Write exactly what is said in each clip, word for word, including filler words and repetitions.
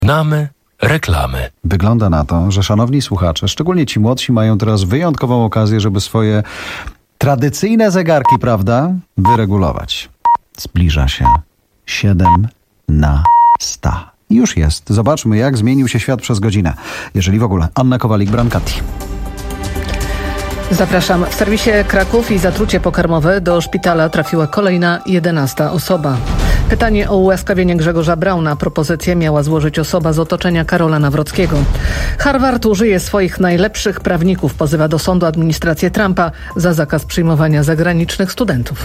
Znamy reklamy. Wygląda na to, że szanowni słuchacze, szczególnie ci młodsi, mają teraz wyjątkową okazję, żeby swoje tradycyjne zegarki, prawda, wyregulować. Zbliża się siedem na sto. Już jest. Zobaczmy, jak zmienił się świat przez godzinę. Jeżeli w ogóle. Anna Kowalik-Brankati. Zapraszam. W serwisie Kraków i zatrucie pokarmowe do szpitala trafiła kolejna jedenasta osoba. Pytanie o ułaskawienie Grzegorza Brauna. Propozycję miała złożyć osoba z otoczenia Karola Nawrockiego. Harvard użyje swoich najlepszych prawników. Pozywa do sądu administrację Trumpa za zakaz przyjmowania zagranicznych studentów.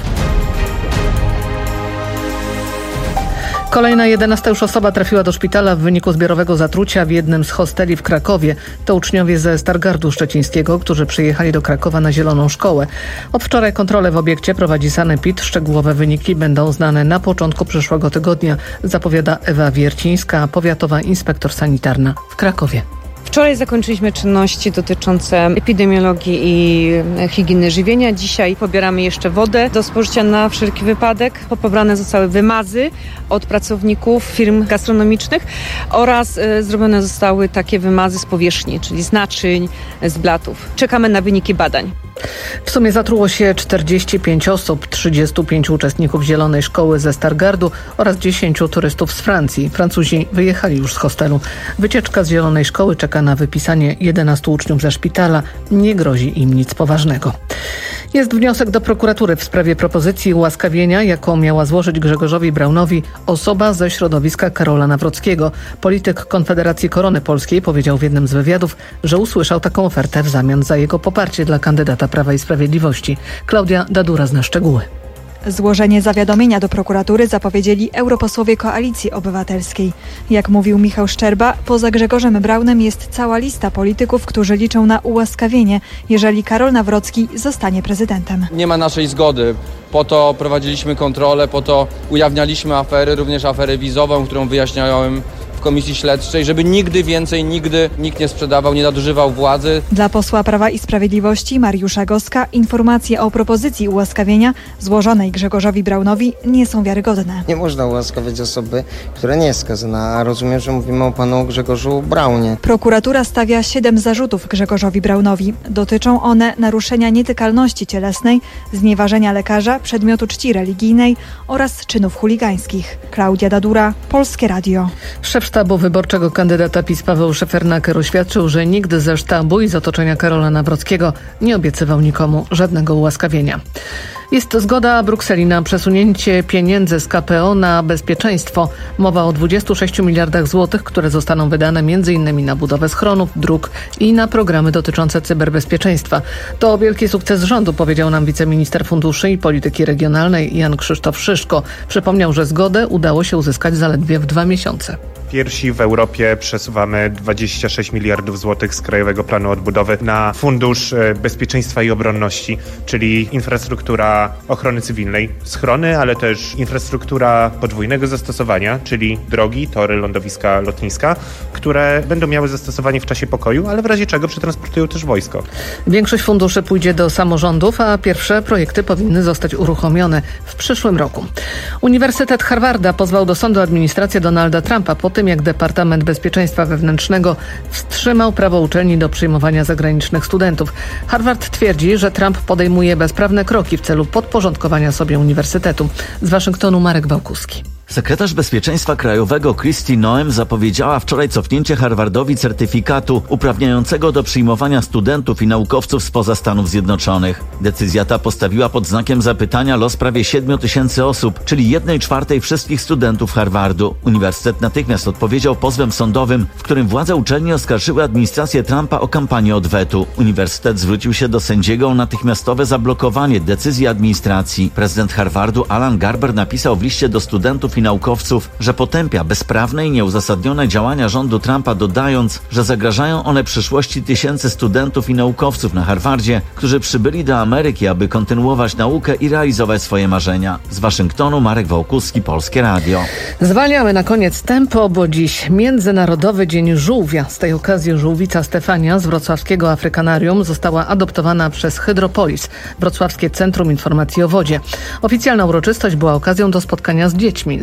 Kolejna jedenasta już osoba trafiła do szpitala w wyniku zbiorowego zatrucia w jednym z hosteli w Krakowie. To uczniowie ze Stargardu Szczecińskiego, którzy przyjechali do Krakowa na Zieloną Szkołę. Od wczoraj kontrolę w obiekcie prowadzi sanepid. Szczegółowe wyniki będą znane na początku przyszłego tygodnia, zapowiada Ewa Wiercińska, powiatowa inspektor sanitarna w Krakowie. Wczoraj zakończyliśmy czynności dotyczące epidemiologii i higieny żywienia. Dzisiaj pobieramy jeszcze wodę do spożycia na wszelki wypadek. Pobrane zostały wymazy od pracowników firm gastronomicznych oraz y, zrobione zostały takie wymazy z powierzchni, czyli z naczyń, z blatów. Czekamy na wyniki badań. W sumie zatruło się czterdzieści pięć osób, trzydziestu pięciu uczestników Zielonej Szkoły ze Stargardu oraz dziesięciu turystów z Francji. Francuzi wyjechali już z hostelu. Wycieczka z Zielonej Szkoły czeka na wypisanie jedenastu uczniów ze szpitala. Nie grozi im nic poważnego. Jest wniosek do prokuratury w sprawie propozycji ułaskawienia, jaką miała złożyć Grzegorzowi Braunowi osoba ze środowiska Karola Nawrockiego. Polityk Konfederacji Korony Polskiej powiedział w jednym z wywiadów, że usłyszał taką ofertę w zamian za jego poparcie dla kandydata Prawa i Sprawiedliwości. Klaudia Dadura zna szczegóły. Złożenie zawiadomienia do prokuratury zapowiedzieli europosłowie Koalicji Obywatelskiej. Jak mówił Michał Szczerba, poza Grzegorzem Braunem jest cała lista polityków, którzy liczą na ułaskawienie, jeżeli Karol Nawrocki zostanie prezydentem. Nie ma naszej zgody. Po to prowadziliśmy kontrolę, po to ujawnialiśmy afery, również aferę wizową, którą wyjaśniałem w komisji śledczej, żeby nigdy więcej, nigdy nikt nie sprzedawał, nie nadużywał władzy. Dla posła Prawa i Sprawiedliwości Mariusza Goska informacje o propozycji ułaskawienia złożonej Grzegorzowi Braunowi nie są wiarygodne. Nie można ułaskawiać osoby, która nie jest skazana, a rozumiem, że mówimy o panu Grzegorzu Braunie. Prokuratura stawia siedem zarzutów Grzegorzowi Braunowi. Dotyczą one naruszenia nietykalności cielesnej, znieważenia lekarza, przedmiotu czci religijnej oraz czynów chuligańskich. Klaudia Dadura, Polskie Radio. Szef sztabu wyborczego kandydata PiS Paweł Szefernaker oświadczył, że nigdy ze sztabu i z otoczenia Karola Nawrockiego nie obiecywał nikomu żadnego ułaskawienia. Jest zgoda Brukseli na przesunięcie pieniędzy z K P O na bezpieczeństwo. Mowa o dwudziestu sześciu miliardach złotych, które zostaną wydane między innymi na budowę schronów, dróg i na programy dotyczące cyberbezpieczeństwa. To wielki sukces rządu, powiedział nam wiceminister funduszy i polityki regionalnej Jan Krzysztof Szyszko. Przypomniał, że zgodę udało się uzyskać zaledwie w dwa miesiące. Pierwsi w Europie przesuwamy dwadzieścia sześć miliardów złotych z Krajowego Planu Odbudowy na Fundusz Bezpieczeństwa i Obronności, czyli infrastruktura ochrony cywilnej, schrony, ale też infrastruktura podwójnego zastosowania, czyli drogi, tory, lądowiska, lotniska, które będą miały zastosowanie w czasie pokoju, ale w razie czego przetransportują też wojsko. Większość funduszy pójdzie do samorządów, a pierwsze projekty powinny zostać uruchomione w przyszłym roku. Uniwersytet Harvarda pozwał do sądu administrację Donalda Trumpa po tym, jak Departament Bezpieczeństwa Wewnętrznego wstrzymał prawo uczelni do przyjmowania zagranicznych studentów. Harvard twierdzi, że Trump podejmuje bezprawne kroki w celu podporządkowania sobie uniwersytetu. Z Waszyngtonu Marek Bałkuski. Sekretarz Bezpieczeństwa Krajowego Kristi Noem zapowiedziała wczoraj cofnięcie Harvardowi certyfikatu uprawniającego do przyjmowania studentów i naukowców spoza Stanów Zjednoczonych. Decyzja ta postawiła pod znakiem zapytania los prawie siedmiu tysięcy osób, czyli jednej czwartej wszystkich studentów Harvardu. Uniwersytet natychmiast odpowiedział pozwem sądowym, w którym władze uczelni oskarżyły administrację Trumpa o kampanię odwetu. Uniwersytet zwrócił się do sędziego o natychmiastowe zablokowanie decyzji administracji. Prezydent Harvardu Alan Garber napisał w liście do studentów i naukowców, że potępia bezprawne i nieuzasadnione działania rządu Trumpa, dodając, że zagrażają one przyszłości tysięcy studentów i naukowców na Harvardzie, którzy przybyli do Ameryki, aby kontynuować naukę i realizować swoje marzenia. Z Waszyngtonu Marek Wołkuski, Polskie Radio. Zwalniamy na koniec tempo, bo dziś Międzynarodowy Dzień Żółwia. Z tej okazji żółwica Stefania z wrocławskiego Afrykanarium została adoptowana przez Hydropolis, wrocławskie Centrum Informacji o Wodzie. Oficjalna uroczystość była okazją do spotkania z dziećmi.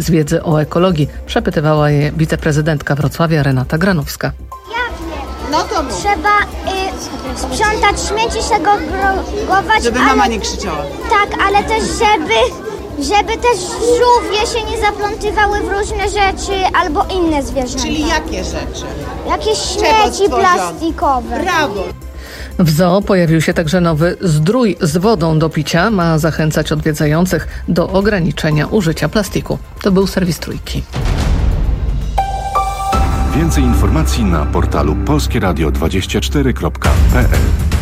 z wiedzy o ekologii. Przepytywała je wiceprezydentka Wrocławia Renata Granowska. No to mów. Trzeba y, sprzątać śmieci, segregować. Żeby mama ale, nie krzyczała. Tak, ale też żeby, żeby też żółwie się nie zaplątywały w różne rzeczy albo inne zwierzęta. Czyli jakie rzeczy? Jakieś śmieci plastikowe. Brawo! W zoo pojawił się także nowy zdrój z wodą do picia. Ma zachęcać odwiedzających do ograniczenia użycia plastiku. To był serwis Trójki. Więcej informacji na portalu polskie radio dwadzieścia cztery kropka p l.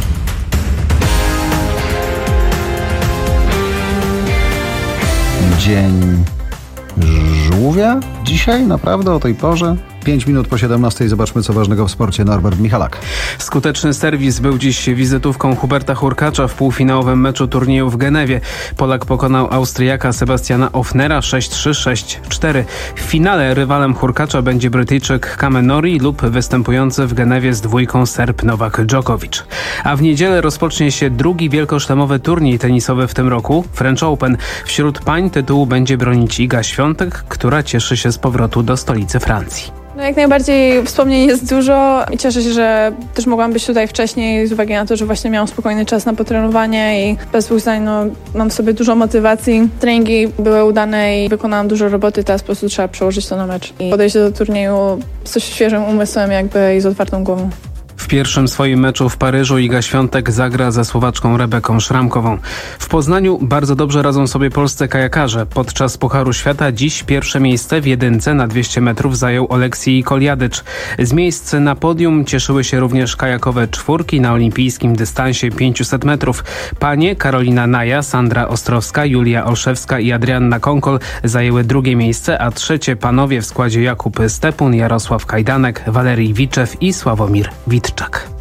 Dzień żółwia? Dzisiaj? Naprawdę o tej porze? pięć minut po siedemnastej. Zobaczmy, co ważnego w sporcie. Norbert Michalak. Skuteczny serwis był dziś wizytówką Huberta Hurkacza w półfinałowym meczu turnieju w Genewie. Polak pokonał Austriaka Sebastiana Ofnera sześć trzy sześć cztery. W finale rywalem Hurkacza będzie Brytyjczyk Kame Norrie lub występujący w Genewie z dwójką Serb Nowak Djokovic. A w niedzielę rozpocznie się drugi wielkoszlemowy turniej tenisowy w tym roku, French Open. Wśród pań tytułu będzie bronić Iga Świątek, która cieszy się z powrotu do stolicy Francji. No jak najbardziej wspomnień jest dużo i cieszę się, że też mogłam być tutaj wcześniej z uwagi na to, że właśnie miałam spokojny czas na potrenowanie i bez dwóch zdań no, mam w sobie dużo motywacji. Treningi były udane i wykonałam dużo roboty, teraz po prostu trzeba przełożyć to na mecz i podejść do turnieju z świeżym umysłem jakby i z otwartą głową. W pierwszym swoim meczu w Paryżu Iga Świątek zagra ze Słowaczką Rebeką Szramkową. W Poznaniu bardzo dobrze radzą sobie polscy kajakarze. Podczas Pucharu Świata dziś pierwsze miejsce w jedynce na dwieście metrów zajął Oleksij Koliadycz. Z miejsc na podium cieszyły się również kajakowe czwórki na olimpijskim dystansie pięćset metrów. Panie Karolina Naja, Sandra Ostrowska, Julia Olszewska i Adrianna Konkol zajęły drugie miejsce, a trzecie panowie w składzie Jakub Stepun, Jarosław Kajdanek, Walerii Wiczew i Sławomir Witczak.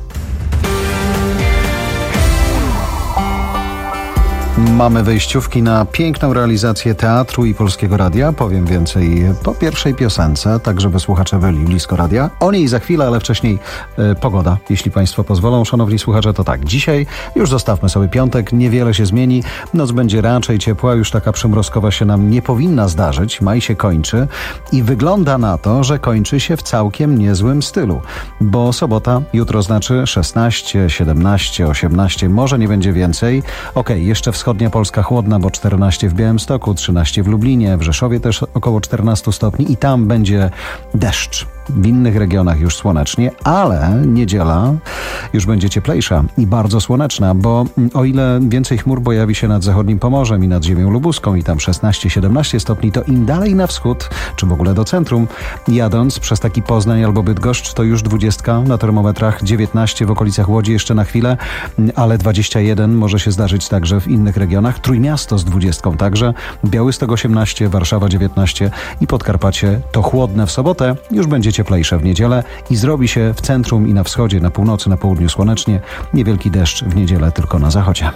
Mamy wejściówki na piękną realizację teatru i Polskiego Radia. Powiem więcej po pierwszej piosence, tak żeby słuchacze byli blisko radia. O niej za chwilę, ale wcześniej e, pogoda. Jeśli Państwo pozwolą, szanowni słuchacze, to tak. Dzisiaj już zostawmy sobie piątek, niewiele się zmieni. Noc będzie raczej ciepła, już taka przymrozkowa się nam nie powinna zdarzyć. Maj się kończy i wygląda na to, że kończy się w całkiem niezłym stylu. Bo sobota, jutro znaczy szesnaście, siedemnaście, osiemnaście, może nie będzie więcej. Okej, okay, jeszcze wschodnia Polska chłodna, bo czternaście w Białymstoku, trzynaście w Lublinie, w Rzeszowie też około czternaście stopni i tam będzie deszcz. W innych regionach już słonecznie, ale niedziela już będzie cieplejsza i bardzo słoneczna, bo o ile więcej chmur pojawi się nad zachodnim Pomorzem i nad ziemią lubuską i tam szesnaście siedemnaście stopni, to im dalej na wschód, czy w ogóle do centrum, jadąc przez taki Poznań albo Bydgoszcz, to już dwadzieścia na termometrach, dziewiętnaście w okolicach Łodzi jeszcze na chwilę, ale dwadzieścia jeden może się zdarzyć także w innych regionach. Trójmiasto z dwudziestką także, Białystok osiemnaście, Warszawa dziewiętnaście i Podkarpacie to chłodne w sobotę, już będzie cieplejsze w niedzielę i zrobi się w centrum i na wschodzie, na północy, na południu słonecznie. Niewielki deszcz w niedzielę tylko na zachodzie.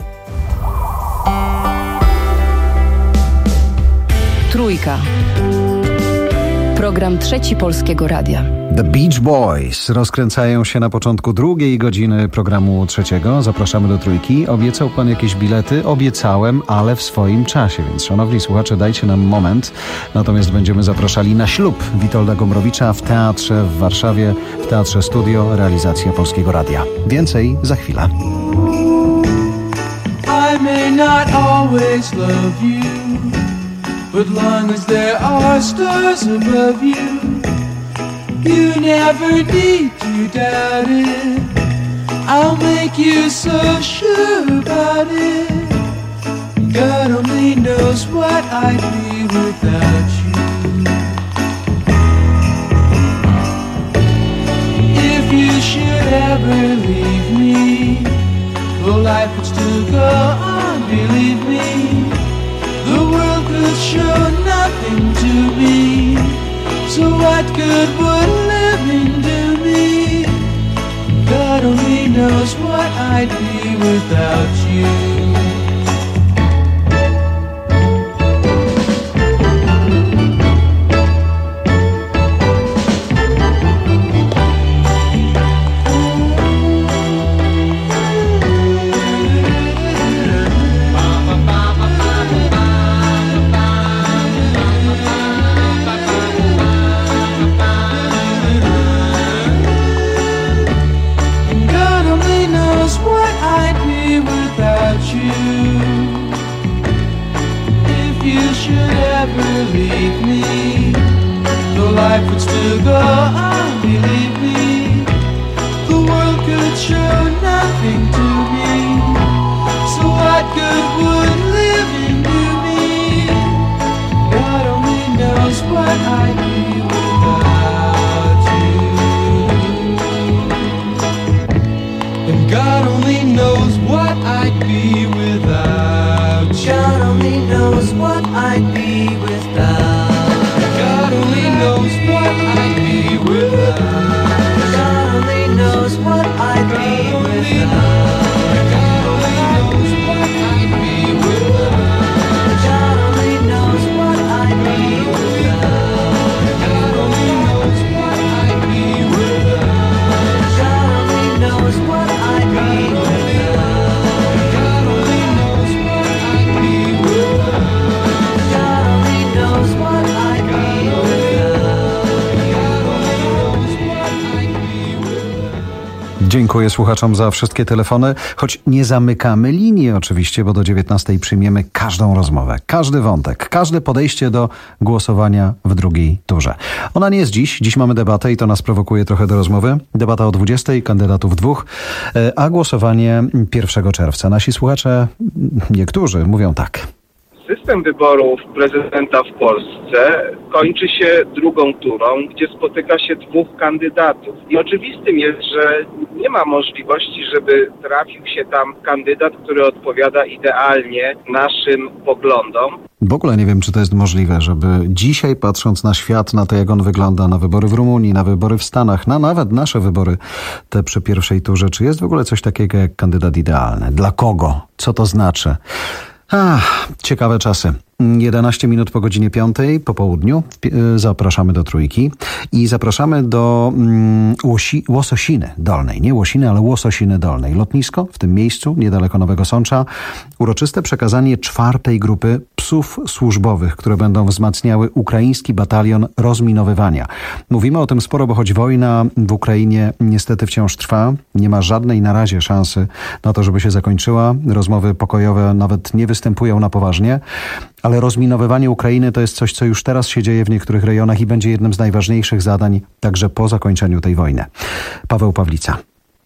Trójka. Program Trzeci Polskiego Radia. The Beach Boys rozkręcają się na początku drugiej godziny programu trzeciego. Zapraszamy do Trójki. Obiecał pan jakieś bilety? Obiecałem, ale w swoim czasie, więc szanowni słuchacze, dajcie nam moment. Natomiast będziemy zapraszali na ślub Witolda Gombrowicza w teatrze w Warszawie, w Teatrze Studio, realizacja Polskiego Radia. Więcej za chwilę. I may not always love you, but long as there are stars above you, you never need to doubt it. I'll make you so sure about it. God only knows what I'd be without you. If you should ever leave me, well, life would still go on, believe me. The world could show nothing to me, so what good would living do me? God only knows what I'd be without you. sugar, believe me, the world could show nothing to me. So what good would living do me? God only knows what I'd be without you. And God only knows what I'd be without you. God only knows what I'd be without. God only knows what I'd be without. God only knows what I'd be without. God only knows what I'd be without. God only knows what I'd be without. God only knows what I'd be without. God only knows what I'd be without. God only knows what I'd be without. God only knows what I'd be Dziękuję słuchaczom za wszystkie telefony, choć nie zamykamy linii oczywiście, bo do dziewiętnastej przyjmiemy każdą rozmowę, każdy wątek, każde podejście do głosowania w drugiej turze. Ona nie jest dziś, dziś mamy debatę i to nas prowokuje trochę do rozmowy. Debata o dwudziestej, kandydatów dwóch, a głosowanie pierwszego czerwca. Nasi słuchacze, niektórzy mówią tak. System wyborów prezydenta w Polsce kończy się drugą turą, gdzie spotyka się dwóch kandydatów. I oczywistym jest, że nie ma możliwości, żeby trafił się tam kandydat, który odpowiada idealnie naszym poglądom. W ogóle nie wiem, czy to jest możliwe, żeby dzisiaj, patrząc na świat, na to, jak on wygląda, na wybory w Rumunii, na wybory w Stanach, na nawet nasze wybory, te przy pierwszej turze, czy jest w ogóle coś takiego jak kandydat idealny? Dla kogo? Co to znaczy? Ach, ciekawe czasy. jedenaście minut po godzinie piątej po południu zapraszamy do Trójki i zapraszamy do mm, Łosi, Łososiny Dolnej. Nie Łosiny, ale Łososiny Dolnej. Lotnisko w tym miejscu, niedaleko Nowego Sącza. Uroczyste przekazanie czwartej grupy psów służbowych, które będą wzmacniały ukraiński batalion rozminowywania. Mówimy o tym sporo, bo choć wojna w Ukrainie niestety wciąż trwa, nie ma żadnej na razie szansy na to, żeby się zakończyła. Rozmowy pokojowe nawet nie występują na poważnie. Ale rozminowywanie Ukrainy to jest coś, co już teraz się dzieje w niektórych rejonach i będzie jednym z najważniejszych zadań także po zakończeniu tej wojny. Paweł Pawlica.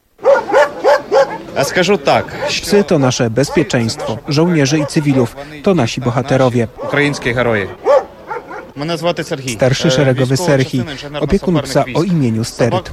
A skażę tak. Psy to nasze bezpieczeństwo. Żołnierze i cywilów to nasi bohaterowie. Ukraińskie heroje. Starszy szeregowy Serhii, opiekun psa o imieniu Steryt.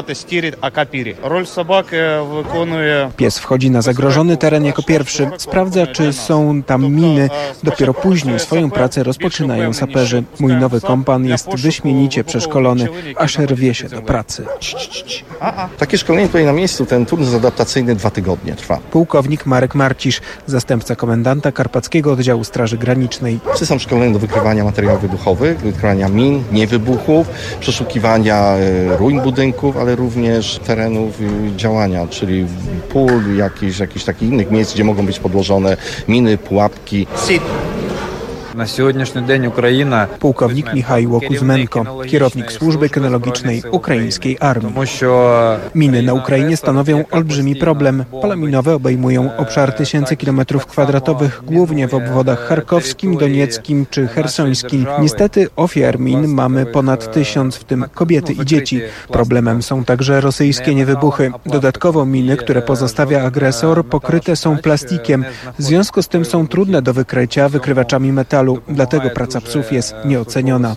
Pies wchodzi na zagrożony teren jako pierwszy. Sprawdza, czy są tam miny. Dopiero później swoją pracę rozpoczynają saperzy. Mój nowy kompan jest wyśmienicie przeszkolony, aż rwie się do pracy. Takie szkolenie tutaj na miejscu, ten turnus adaptacyjny dwa tygodnie trwa. Pułkownik Marek Marcisz, zastępca komendanta Karpackiego Oddziału Straży Granicznej. Psy są szkoleni do wykrywania materiałów wybuchowych, wykrywania min, niewybuchów, przeszukiwania ruin budynków, ale również terenów działania, czyli pól, jakichś, jakichś takich innych miejsc, gdzie mogą być podłożone miny, pułapki. Na dzisiejszy dzień Ukraina. Pułkownik Michajło Kuzmenko, kierownik służby kynologicznej ukraińskiej armii. Miny na Ukrainie stanowią olbrzymi problem. Pola minowe obejmują obszar tysięcy kilometrów kwadratowych, głównie w obwodach charkowskim, donieckim czy chersońskim. Niestety ofiar min mamy ponad tysiąc, w tym kobiety i dzieci. Problemem są także rosyjskie niewybuchy. Dodatkowo miny, które pozostawia agresor, pokryte są plastikiem. W związku z tym są trudne do wykrycia wykrywaczami metalu. Dlatego praca psów jest nieoceniona.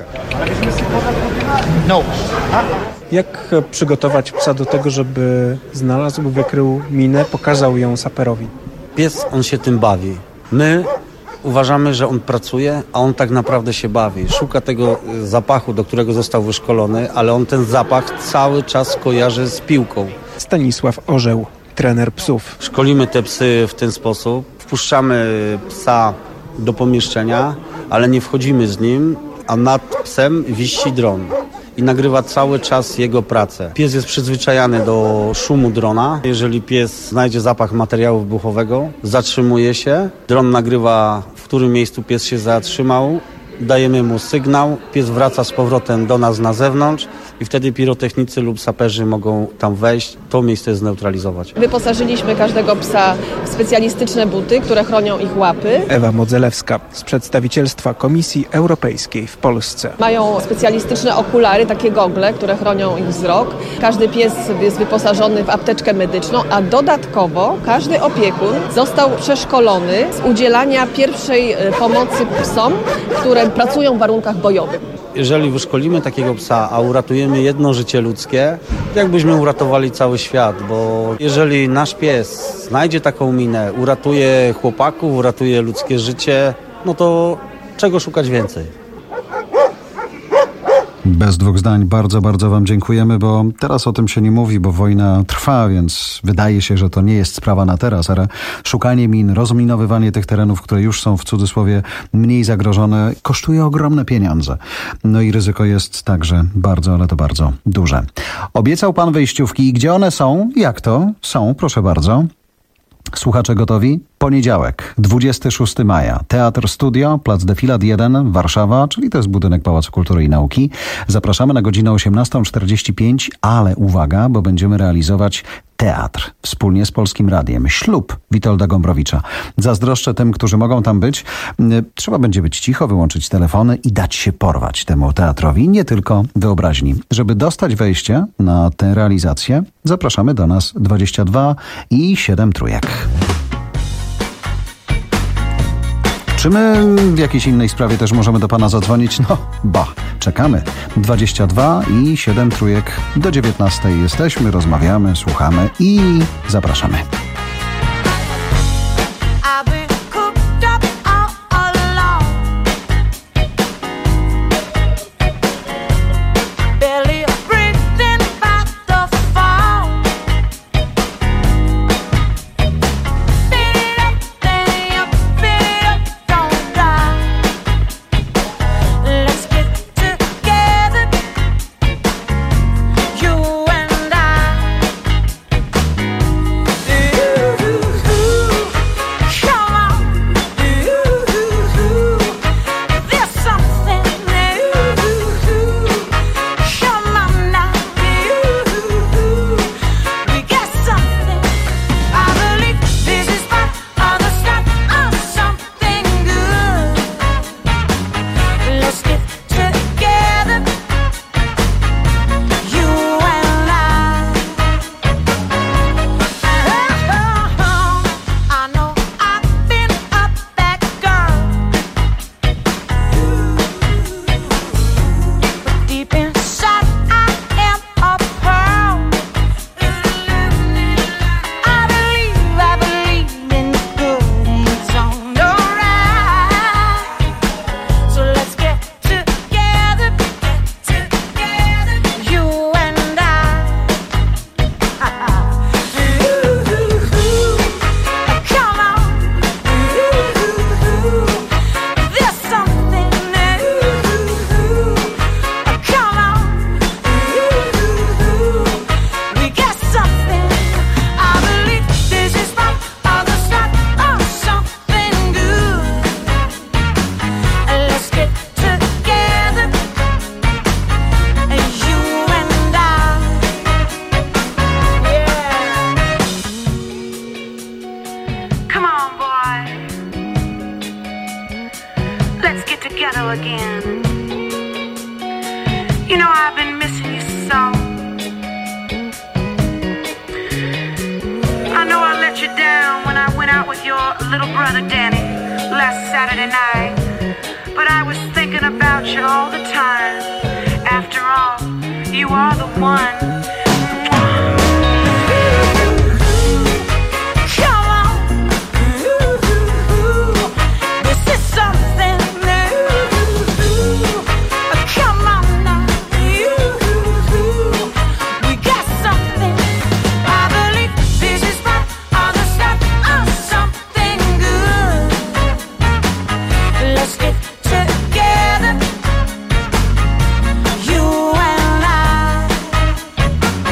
Jak przygotować psa do tego, żeby znalazł, wykrył minę, pokazał ją saperowi? Pies, on się tym bawi. My uważamy, że on pracuje, a on tak naprawdę się bawi. Szuka tego zapachu, do którego został wyszkolony, ale on ten zapach cały czas kojarzy z piłką. Stanisław Orzeł, trener psów. Szkolimy te psy w ten sposób. Wpuszczamy psa do pomieszczenia, ale nie wchodzimy z nim, a nad psem wisi dron i nagrywa cały czas jego pracę. Pies jest przyzwyczajany do szumu drona. Jeżeli pies znajdzie zapach materiału wybuchowego, zatrzymuje się, dron nagrywa, w którym miejscu pies się zatrzymał, dajemy mu sygnał, pies wraca z powrotem do nas na zewnątrz i wtedy pirotechnicy lub saperzy mogą tam wejść, to miejsce zneutralizować. Wyposażyliśmy każdego psa w specjalistyczne buty, które chronią ich łapy. Ewa Modzelewska z przedstawicielstwa Komisji Europejskiej w Polsce. Mają specjalistyczne okulary, takie gogle, które chronią ich wzrok. Każdy pies jest wyposażony w apteczkę medyczną, a dodatkowo każdy opiekun został przeszkolony z udzielania pierwszej pomocy psom, które pracują w warunkach bojowych. Jeżeli wyszkolimy takiego psa, a uratujemy jedno życie ludzkie, jakbyśmy uratowali cały świat, bo jeżeli nasz pies znajdzie taką minę, uratuje chłopaków, uratuje ludzkie życie, no to czego szukać więcej? Bez dwóch zdań bardzo, bardzo wam dziękujemy, bo teraz o tym się nie mówi, bo wojna trwa, więc wydaje się, że to nie jest sprawa na teraz, ale szukanie min, rozminowywanie tych terenów, które już są w cudzysłowie mniej zagrożone, kosztuje ogromne pieniądze. No i ryzyko jest także bardzo, ale to bardzo duże. Obiecał pan wejściówki. Gdzie one są? Jak to? Są, proszę bardzo. Słuchacze gotowi? Poniedziałek, dwudziestego szóstego maja. Teatr Studio, Plac Defilat jeden, Warszawa, czyli to jest budynek Pałacu Kultury i Nauki. Zapraszamy na godzinę osiemnastą czterdzieści pięć, ale uwaga, bo będziemy realizować teatr wspólnie z Polskim Radiem. Ślub Witolda Gombrowicza. Zazdroszczę tym, którzy mogą tam być. Trzeba będzie być cicho, wyłączyć telefony i dać się porwać temu teatrowi, nie tylko wyobraźni. Żeby dostać wejście na tę realizację, zapraszamy do nas dwadzieścia dwa i siedem trójek. Czy my w jakiejś innej sprawie też możemy do pana zadzwonić? No, ba, czekamy. dwadzieścia dwa i siedem trójek do dziewiętnastej jesteśmy, rozmawiamy, słuchamy i zapraszamy. You and I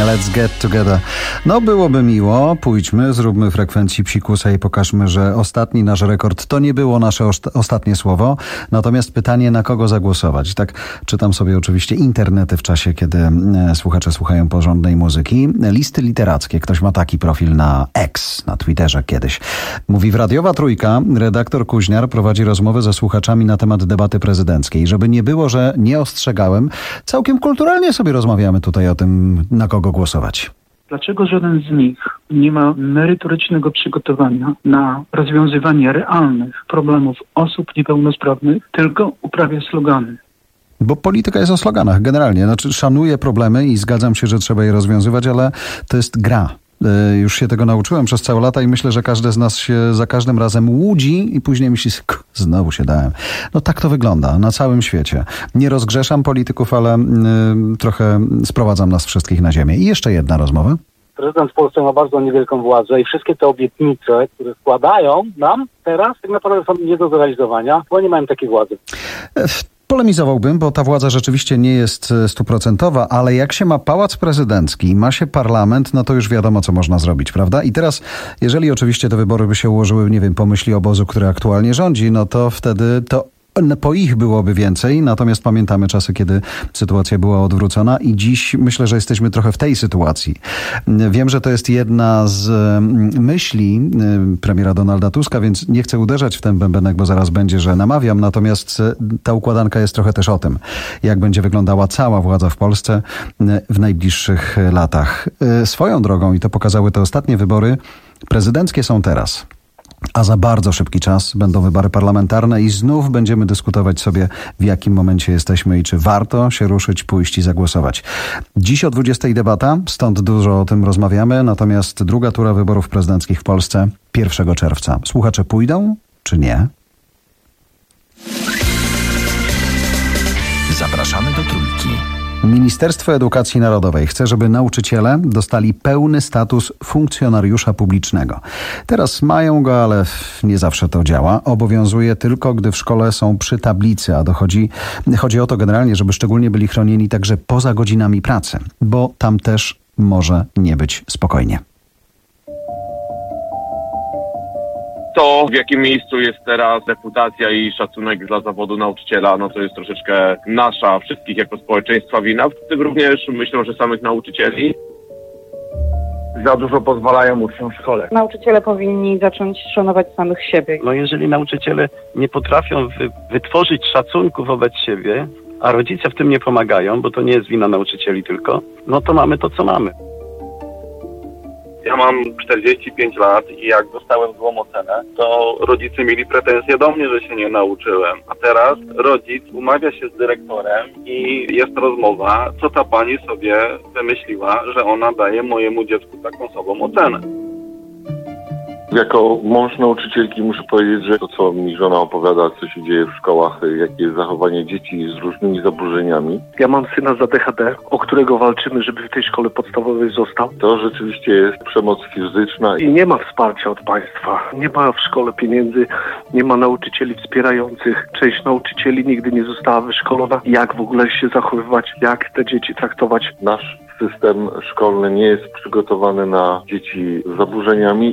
Let's Get Together. No byłoby miło, pójdźmy, zróbmy frekwencji psikusa i pokażmy, że ostatni nasz rekord to nie było nasze ost- ostatnie słowo. Natomiast pytanie, na kogo zagłosować. Tak czytam sobie oczywiście internety w czasie, kiedy e, słuchacze słuchają porządnej muzyki. Listy literackie. Ktoś ma taki profil na X, na Twitterze kiedyś. Mówi w Radiowa Trójka, redaktor Kuźniar prowadzi rozmowy ze słuchaczami na temat debaty prezydenckiej. Żeby nie było, że nie ostrzegałem, całkiem kulturalnie sobie rozmawiamy tutaj o tym, na kogo głosować. Dlaczego żaden z nich nie ma merytorycznego przygotowania na rozwiązywanie realnych problemów osób niepełnosprawnych, tylko uprawia slogany? Bo polityka jest o sloganach generalnie. Znaczy szanuję problemy i zgadzam się, że trzeba je rozwiązywać, ale to jest gra. Już się tego nauczyłem przez całe lata i myślę, że każdy z nas się za każdym razem łudzi i później myśli, znowu się dałem. No tak to wygląda na całym świecie. Nie rozgrzeszam polityków, ale y, trochę sprowadzam nas wszystkich na ziemię. I jeszcze jedna rozmowa. Prezydent w Polsce ma bardzo niewielką władzę i wszystkie te obietnice, które składają nam teraz, tak naprawdę są nie do zrealizowania, bo nie mają takiej władzy. Polemizowałbym, bo ta władza rzeczywiście nie jest stuprocentowa, ale jak się ma pałac prezydencki, ma się parlament, no to już wiadomo, co można zrobić, prawda? I teraz, jeżeli oczywiście te wybory by się ułożyły, nie wiem, po myśli obozu, który aktualnie rządzi, no to wtedy to po ich byłoby więcej, natomiast pamiętamy czasy, kiedy sytuacja była odwrócona i dziś myślę, że jesteśmy trochę w tej sytuacji. Wiem, że to jest jedna z myśli premiera Donalda Tuska, więc nie chcę uderzać w ten bębenek, bo zaraz będzie, że namawiam, natomiast ta układanka jest trochę też o tym, jak będzie wyglądała cała władza w Polsce w najbliższych latach. Swoją drogą, i to pokazały te ostatnie wybory, prezydenckie są teraz. A za bardzo szybki czas będą wybory parlamentarne i znów będziemy dyskutować sobie, w jakim momencie jesteśmy i czy warto się ruszyć, pójść i zagłosować. Dziś o dwudziestej debata, stąd dużo o tym rozmawiamy, natomiast druga tura wyborów prezydenckich w Polsce pierwszego czerwca. Słuchacze pójdą, czy nie? Zapraszamy do Trójki. Ministerstwo Edukacji Narodowej chce, żeby nauczyciele dostali pełny status funkcjonariusza publicznego. Teraz mają go, ale nie zawsze to działa. Obowiązuje tylko, gdy w szkole są przy tablicy, a dochodzi, chodzi o to generalnie, żeby szczególnie byli chronieni także poza godzinami pracy, bo tam też może nie być spokojnie. To, w jakim miejscu jest teraz reputacja i szacunek dla zawodu nauczyciela, no to jest troszeczkę nasza, wszystkich jako społeczeństwa wina, w tym również myślę, że samych nauczycieli. Za dużo pozwalają uczniom w szkole. Nauczyciele powinni zacząć szanować samych siebie. No jeżeli nauczyciele nie potrafią wy, wytworzyć szacunku wobec siebie, a rodzice w tym nie pomagają, bo to nie jest wina nauczycieli tylko, no to mamy to, co mamy. Ja mam czterdzieści pięć lat i jak dostałem złą ocenę, to rodzice mieli pretensje do mnie, że się nie nauczyłem. A teraz rodzic umawia się z dyrektorem i jest rozmowa, co ta pani sobie wymyśliła, że ona daje mojemu dziecku taką samą ocenę. Jako mąż nauczycielki muszę powiedzieć, że to, co mi żona opowiada, co się dzieje w szkołach, jakie jest zachowanie dzieci z różnymi zaburzeniami. Ja mam syna z A D H D, o którego walczymy, żeby w tej szkole podstawowej został. To rzeczywiście jest przemoc fizyczna. I nie ma wsparcia od państwa. Nie ma w szkole pieniędzy, nie ma nauczycieli wspierających. Część nauczycieli nigdy nie została wyszkolona, jak w ogóle się zachowywać, jak te dzieci traktować. Nasz system szkolny nie jest przygotowany na dzieci z zaburzeniami.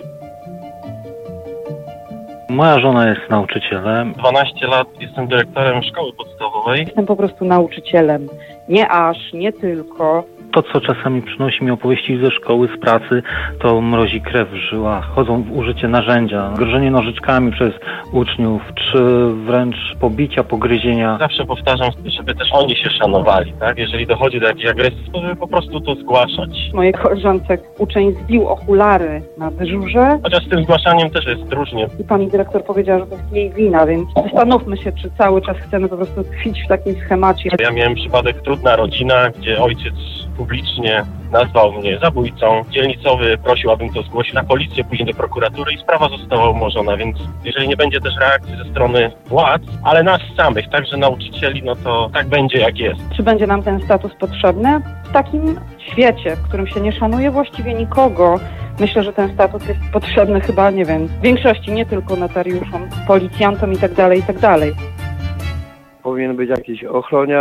Moja żona jest nauczycielem. dwanaście lat jestem dyrektorem szkoły podstawowej. Jestem po prostu nauczycielem. Nie aż, nie tylko. To, co czasami przynosi mi opowieści ze szkoły, z pracy, to mrozi krew w żyłach. Chodzą w użycie narzędzia, grożenie nożyczkami przez uczniów, czy wręcz pobicia, pogryzienia. Zawsze powtarzam, żeby też oni się szanowali, tak? Jeżeli dochodzi do jakiejś agresji, to żeby po prostu to zgłaszać. Mojej koleżance uczeń zdjął okulary na dyżurze. Chociaż z tym zgłaszaniem też jest różnie. I pani dyrektor powiedziała, że to jest jej wina, więc zastanówmy się, czy cały czas chcemy po prostu tkwić w takim schemacie. Ja miałem przypadek trudna rodzina, gdzie ojciec publicznie nazwał mnie zabójcą. Dzielnicowy prosił, abym to zgłosił na policję, później do prokuratury i sprawa została umorzona, więc jeżeli nie będzie też reakcji ze strony władz, ale nas samych, także nauczycieli, no to tak będzie jak jest. Czy będzie nam ten status potrzebny? W takim świecie, w którym się nie szanuje właściwie nikogo, myślę, że ten status jest potrzebny chyba, nie wiem, w większości, nie tylko notariuszom, policjantom i tak dalej, i tak dalej. Powinien być jakiś ochroniarz,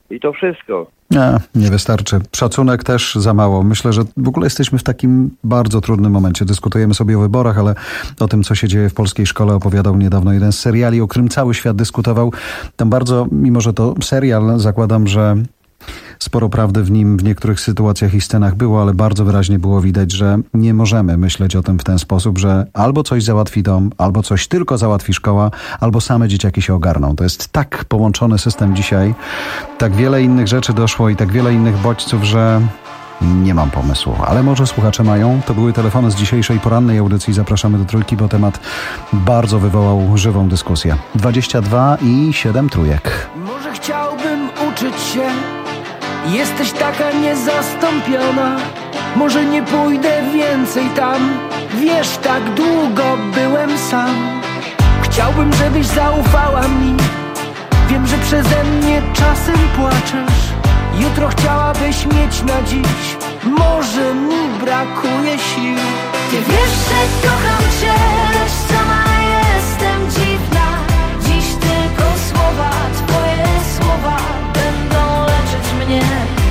i to wszystko. Nie, nie wystarczy. Szacunek też za mało. Myślę, że w ogóle jesteśmy w takim bardzo trudnym momencie. Dyskutujemy sobie o wyborach, ale o tym, co się dzieje w polskiej szkole, opowiadał niedawno jeden z seriali, o którym cały świat dyskutował. Tam bardzo, mimo że to serial, zakładam, że sporo prawdy w nim w niektórych sytuacjach i scenach było, ale bardzo wyraźnie było widać, że nie możemy myśleć o tym w ten sposób, że albo coś załatwi dom, albo coś tylko załatwi szkoła, albo same dzieciaki się ogarną. To jest tak połączony system dzisiaj, tak wiele innych rzeczy doszło i tak wiele innych bodźców, że nie mam pomysłu, ale może słuchacze mają. To były telefony z dzisiejszej porannej audycji. Zapraszamy do Trójki, bo temat bardzo wywołał żywą dyskusję. dwadzieścia dwa i siedem trójek. Może chciałbym uczyć się. Jesteś taka niezastąpiona. Może nie pójdę więcej tam. Wiesz, tak długo byłem sam. Chciałbym, żebyś zaufała mi. Wiem, że przeze mnie czasem płaczesz. Jutro chciałabyś mieć na dziś. Może mi brakuje sił. Ty wiesz, że kocham cię, lecz sama jestem dziwna. Dziś tylko słowa, twoje słowa będą leczyć mnie.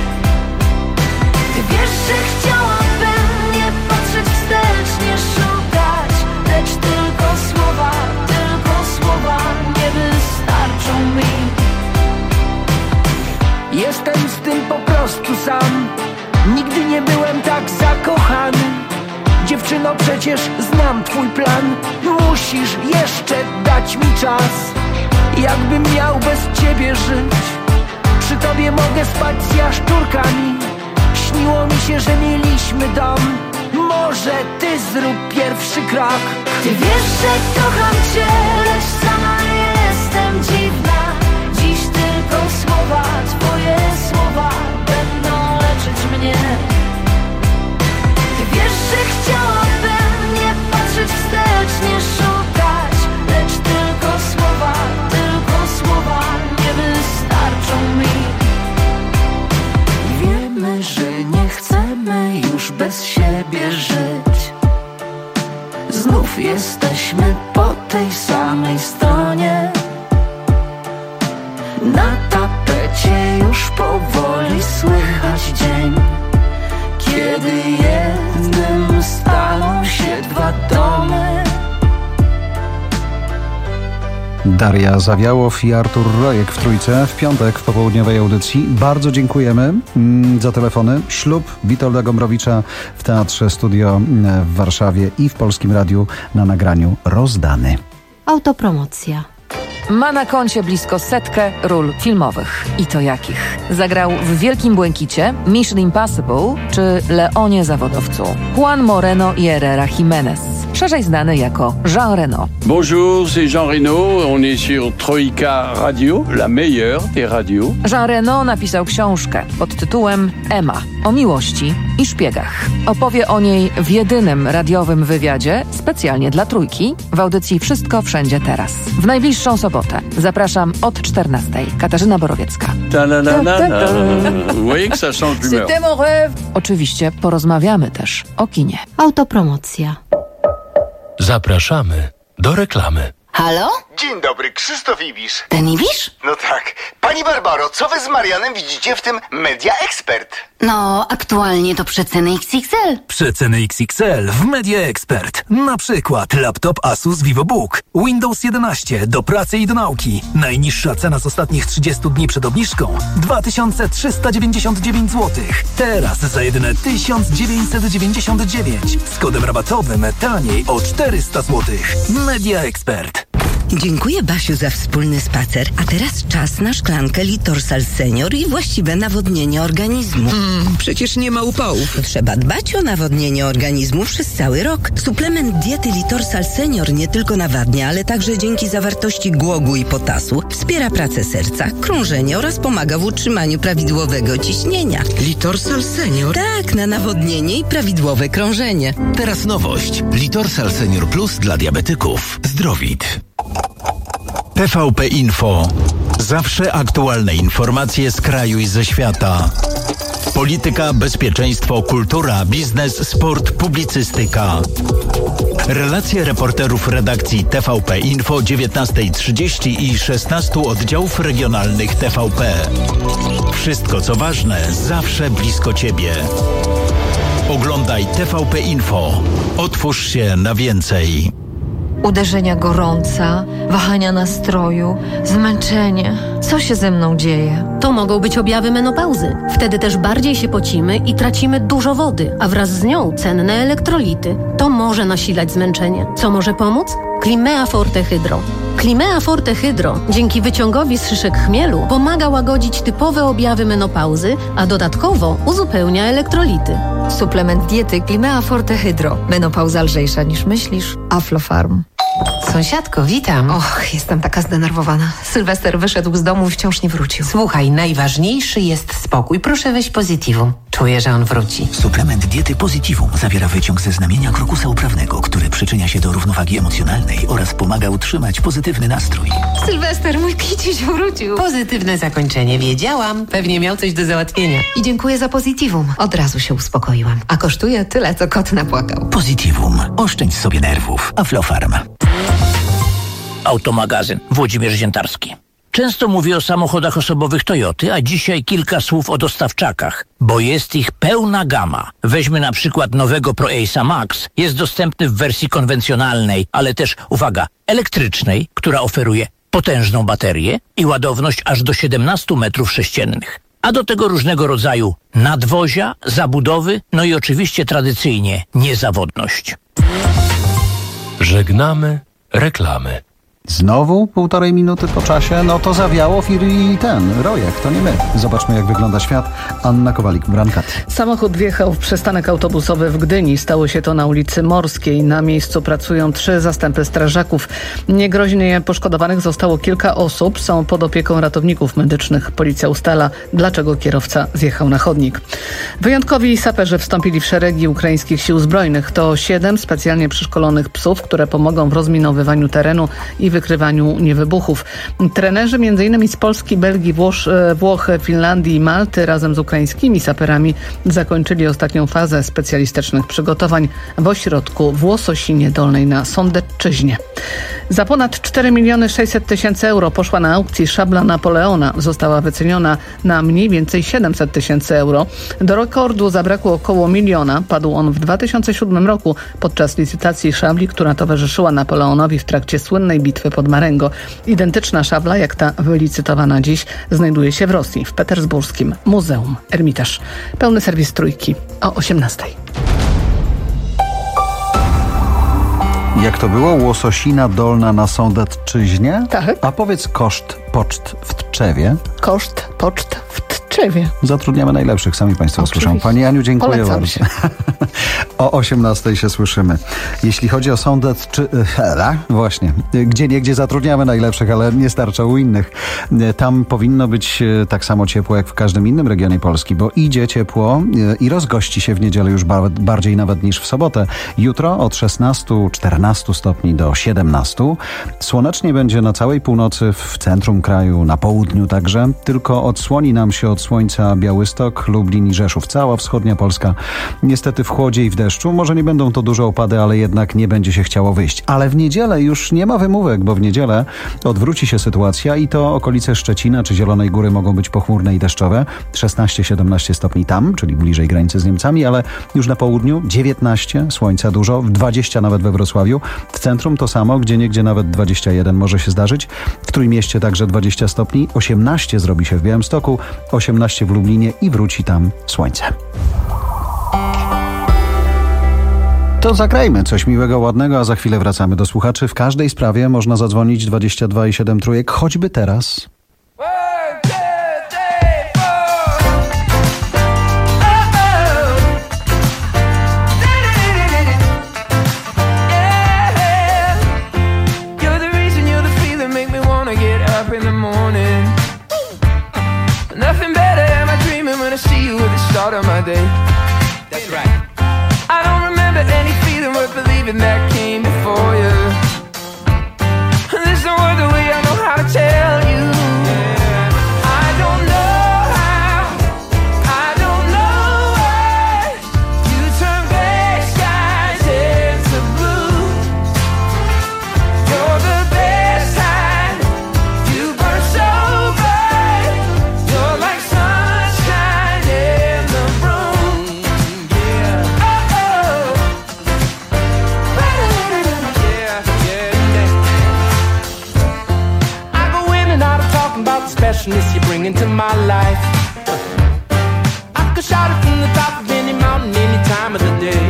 Ty wiesz, że chciałabym nie patrzeć wstecz, nie szukać, lecz tylko słowa, tylko słowa nie wystarczą mi. Jestem z tym po prostu sam. Nigdy nie byłem tak zakochany. Dziewczyno, przecież znam twój plan. Musisz jeszcze dać mi czas. Jakbym miał bez ciebie żyć. Przy tobie mogę spać z jaszczurkami. Śniło mi się, że mieliśmy dom. Może ty zrób pierwszy krok. Ty wiesz, że kocham cię, lecz sama jestem dziwna. Dziś tylko słowa, twoje słowa będą leczyć mnie. Ty wiesz, że chciałabym nie patrzeć wstecz, nie szukać, lecz tylko słowa, tylko słowa nie wystarczą mi. Wiemy, że nie chcemy już bez siebie żyć. Znów jesteśmy po tej samej stronie. Na tapecie już powoli słychać dzień, kiedy jednym staną się dwa domy. Daria Zawiałow i Artur Rojek w Trójce w piątek w popołudniowej audycji. Bardzo dziękujemy mm, za telefony. Ślub Witolda Gombrowicza w Teatrze Studio w Warszawie i w Polskim Radiu na nagraniu rozdany. Autopromocja. Ma na koncie blisko setkę ról filmowych. I to jakich? Zagrał w Wielkim Błękicie, Mission Impossible czy Leonie Zawodowcu. Juan Moreno y Herrera Jiménez, szerzej znany jako Jean Reno. Bonjour, c'est Jean Reno. On est sur Troika Radio, la meilleure des radios. Jean Reno napisał książkę pod tytułem Emma o miłości i szpiegach. Opowie o niej w jedynym radiowym wywiadzie specjalnie dla Trójki w audycji Wszystko Wszędzie Teraz. W najbliższą sobotę. Zapraszam od czternastej. Katarzyna Borowiecka. Oczywiście porozmawiamy też o kinie. Autopromocja. Zapraszamy do reklamy. Halo? Dzień dobry, Krzysztof Ibisz. Ten Ibisz? No tak. Pani Barbaro, co wy z Marianem widzicie w tym Media Expert? No, aktualnie to przeceny X X L. Przeceny X X L w Media Expert. Na przykład laptop Asus VivoBook. Windows jedenaście do pracy i do nauki. Najniższa cena z ostatnich trzydziestu dni przed obniżką dwa tysiące trzysta dziewięćdziesiąt dziewięć złotych. Teraz za jedyne tysiąc dziewięćset dziewięćdziesiąt dziewięć. Z kodem rabatowym taniej o czterysta złotych. Media Expert. Dziękuję, Basiu, za wspólny spacer. A teraz czas na szklankę Litorsal Senior i właściwe nawodnienie organizmu. Mm, przecież nie ma upałów. Trzeba dbać o nawodnienie organizmu przez cały rok. Suplement diety Litorsal Senior nie tylko nawadnia, ale także dzięki zawartości głogu i potasu wspiera pracę serca, krążenie oraz pomaga w utrzymaniu prawidłowego ciśnienia. Litorsal Senior? Tak, na nawodnienie i prawidłowe krążenie. Teraz nowość. Litorsal Senior Plus dla diabetyków. Zdrowit. T V P Info. Zawsze aktualne informacje z kraju i ze świata. Polityka, bezpieczeństwo, kultura, biznes, sport, publicystyka. Relacje reporterów redakcji T V P Info dziewiętnasta trzydzieści i szesnastu oddziałów regionalnych T V P. Wszystko co ważne, zawsze blisko Ciebie. Oglądaj T V P Info. Otwórz się na więcej. Uderzenia gorąca, wahania nastroju, zmęczenie. Co się ze mną dzieje? To mogą być objawy menopauzy. Wtedy też bardziej się pocimy i tracimy dużo wody, a wraz z nią cenne elektrolity. To może nasilać zmęczenie. Co może pomóc? Climea Forte Hydro. Climea Forte Hydro dzięki wyciągowi z szyszek chmielu pomaga łagodzić typowe objawy menopauzy, a dodatkowo uzupełnia elektrolity. Suplement diety Climea Forte Hydro. Menopauza lżejsza niż myślisz. Aflofarm. Sąsiadko, witam. Och, jestem taka zdenerwowana. Sylwester wyszedł z domu i wciąż nie wrócił. Słuchaj, najważniejszy jest spokój. Proszę weź Positivum. Czuję, że on wróci. Suplement diety Positivum zawiera wyciąg ze znamienia krokusa uprawnego, który przyczynia się do równowagi emocjonalnej oraz pomaga utrzymać pozytywny nastrój. Sylwester, mój kiciuś wrócił. Pozytywne zakończenie. Wiedziałam. Pewnie miał coś do załatwienia. I dziękuję za Positivum. Od razu się uspokoiłam. A kosztuje tyle, co kot napłakał. Positivum. Oszczędź sobie nerwów. Aflofarm. Automagazyn. Włodzimierz Ziętarski. Często mówię o samochodach osobowych Toyoty, a dzisiaj kilka słów o dostawczakach, bo jest ich pełna gama. Weźmy na przykład nowego ProAce'a Max. Jest dostępny w wersji konwencjonalnej, ale też, uwaga, elektrycznej, która oferuje potężną baterię i ładowność aż do siedemnaście metrów sześciennych. A do tego różnego rodzaju nadwozia, zabudowy, no i oczywiście tradycyjnie niezawodność. Żegnamy reklamy. Znowu półtorej minuty po czasie, no to zawiało Fir i ten, Rojek, to nie my. Zobaczmy, jak wygląda świat. Anna Kowalik-Brankat. Samochód wjechał w przystanek autobusowy w Gdyni. Stało się to na ulicy Morskiej. Na miejscu pracują trzy zastępy strażaków. Niegroźnie poszkodowanych zostało kilka osób. Są pod opieką ratowników medycznych. Policja ustala, dlaczego kierowca zjechał na chodnik. Wyjątkowi saperzy wstąpili w szeregi ukraińskich sił zbrojnych. To siedem specjalnie przeszkolonych psów, które pomogą w rozminowywaniu terenu i wykrywaniu niewybuchów. Trenerzy między innymi z Polski, Belgii, Włosz, Włoch, Finlandii i Malty razem z ukraińskimi saperami zakończyli ostatnią fazę specjalistycznych przygotowań w ośrodku w Łososinie Dolnej na Sądecczyźnie. Za ponad cztery miliony sześćset tysięcy euro poszła na aukcji szabla Napoleona. Została wyceniona na mniej więcej siedemset tysięcy euro. Do rekordu zabrakło około miliona. Padł on w dwa tysiące siódmym roku podczas licytacji szabli, która towarzyszyła Napoleonowi w trakcie słynnej bitwy pod Marengo. Identyczna szabla jak ta wylicytowana dziś znajduje się w Rosji, w petersburskim Muzeum Ermitaż. Pełny serwis Trójki o osiemnastej. Jak to było? Łososina Dolna na Sądecczyźnie? Tak. A powiedz koszt poczt w Tczewie. Koszt poczt w Tczewie. Zatrudniamy najlepszych, sami Państwo Oczywiście. usłyszą. Pani Aniu, dziękuję Polecam bardzo. się. O osiemnastej się słyszymy. Jeśli chodzi o Sądec, czy... Hela, właśnie. Gdzie niegdzie zatrudniamy najlepszych, ale nie starcza u innych. Tam powinno być tak samo ciepło, jak w każdym innym regionie Polski, bo idzie ciepło i rozgości się w niedzielę już bardziej nawet niż w sobotę. Jutro od szesnastu czternastu stopni do siedemnastu. Słonecznie będzie na całej północy, w centrum kraju, na południu także. Tylko odsłoni nam się od słońca Białystok, Lublin i Rzeszów. Cała wschodnia Polska niestety w chłodzie i w deszczu. Może nie będą to duże opady, ale jednak nie będzie się chciało wyjść. Ale w niedzielę już nie ma wymówek, bo w niedzielę odwróci się sytuacja i to okolice Szczecina czy Zielonej Góry mogą być pochmurne i deszczowe. szesnaście siedemnaście stopni tam, czyli bliżej granicy z Niemcami, ale już na południu dziewiętnaście, słońca dużo, dwadzieścia nawet we Wrocławiu. W centrum to samo, gdzie niegdzie nawet dwadzieścia jeden może się zdarzyć. W Trójmieście także dwadzieścia stopni, osiemnaście zrobi się w Białymstoku, osiemnaście w Lublinie i wróci tam słońce. To zagrajmy coś miłego, ładnego, a za chwilę wracamy do słuchaczy. W każdej sprawie można zadzwonić dwadzieścia dwa i siedem trójek, choćby teraz. That's right. I don't remember any feeling worth believing that came before you. There's no other way I know how to tell you. I don't know how, I don't know why you turn gray skies into blue. You're the best kind, you burn so bright. You're like sun. specialness you bring into my life. I could shout it from the top of any mountain, any time of the day.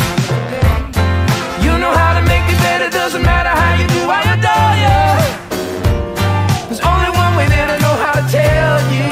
You know how to make it better, doesn't matter how you do, I adore you. There's only one way that I know how to tell you.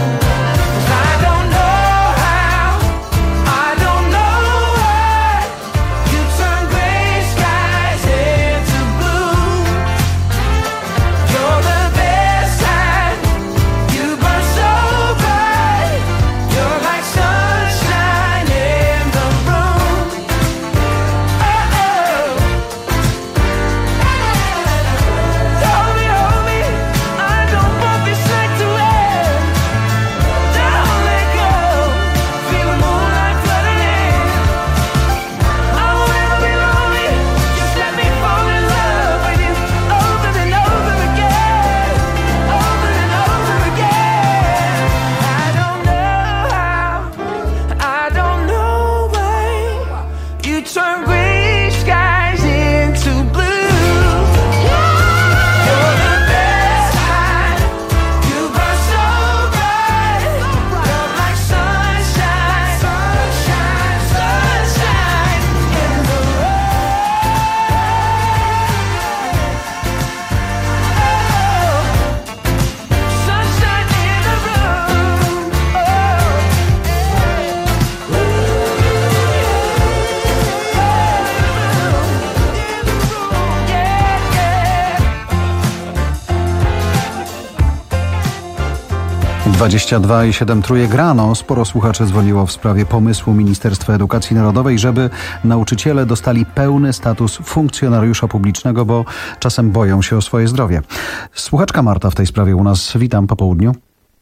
dwadzieścia dwa i siedem trójek rano. Sporo słuchaczy dzwoniło w sprawie pomysłu Ministerstwa Edukacji Narodowej, żeby nauczyciele dostali pełny status funkcjonariusza publicznego, bo czasem boją się o swoje zdrowie. Słuchaczka Marta w tej sprawie u nas. Witam po południu.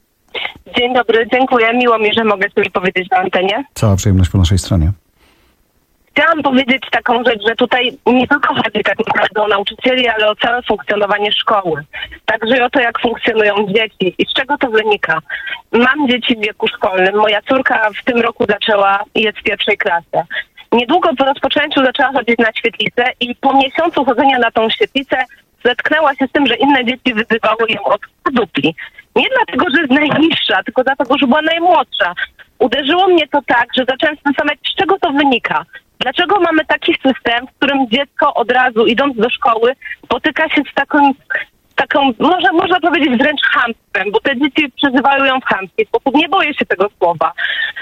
Dzień dobry, dziękuję. Miło mi, że mogę coś powiedzieć na antenie. Cała przyjemność po naszej stronie. Chciałam powiedzieć taką rzecz, że tutaj nie tylko chodzi tak naprawdę o nauczycieli, ale o całe funkcjonowanie szkoły. Także i o to, jak funkcjonują dzieci i z czego to wynika. Mam dzieci w wieku szkolnym. Moja córka w tym roku zaczęła, jest w pierwszej klasie. Niedługo po rozpoczęciu zaczęła chodzić na świetlicę i po miesiącu chodzenia na tą świetlicę zetknęła się z tym, że inne dzieci wyzywały ją od dupli. Nie dlatego, że jest najniższa, tylko dlatego, że była najmłodsza. Uderzyło mnie to tak, że zaczęłam się zastanawiać, z czego to wynika. Dlaczego mamy taki system, w którym dziecko od razu idąc do szkoły spotyka się z taką, taką może, można powiedzieć wręcz chamstwem, bo te dzieci przezywają ją w chamski sposób. Nie boję się tego słowa.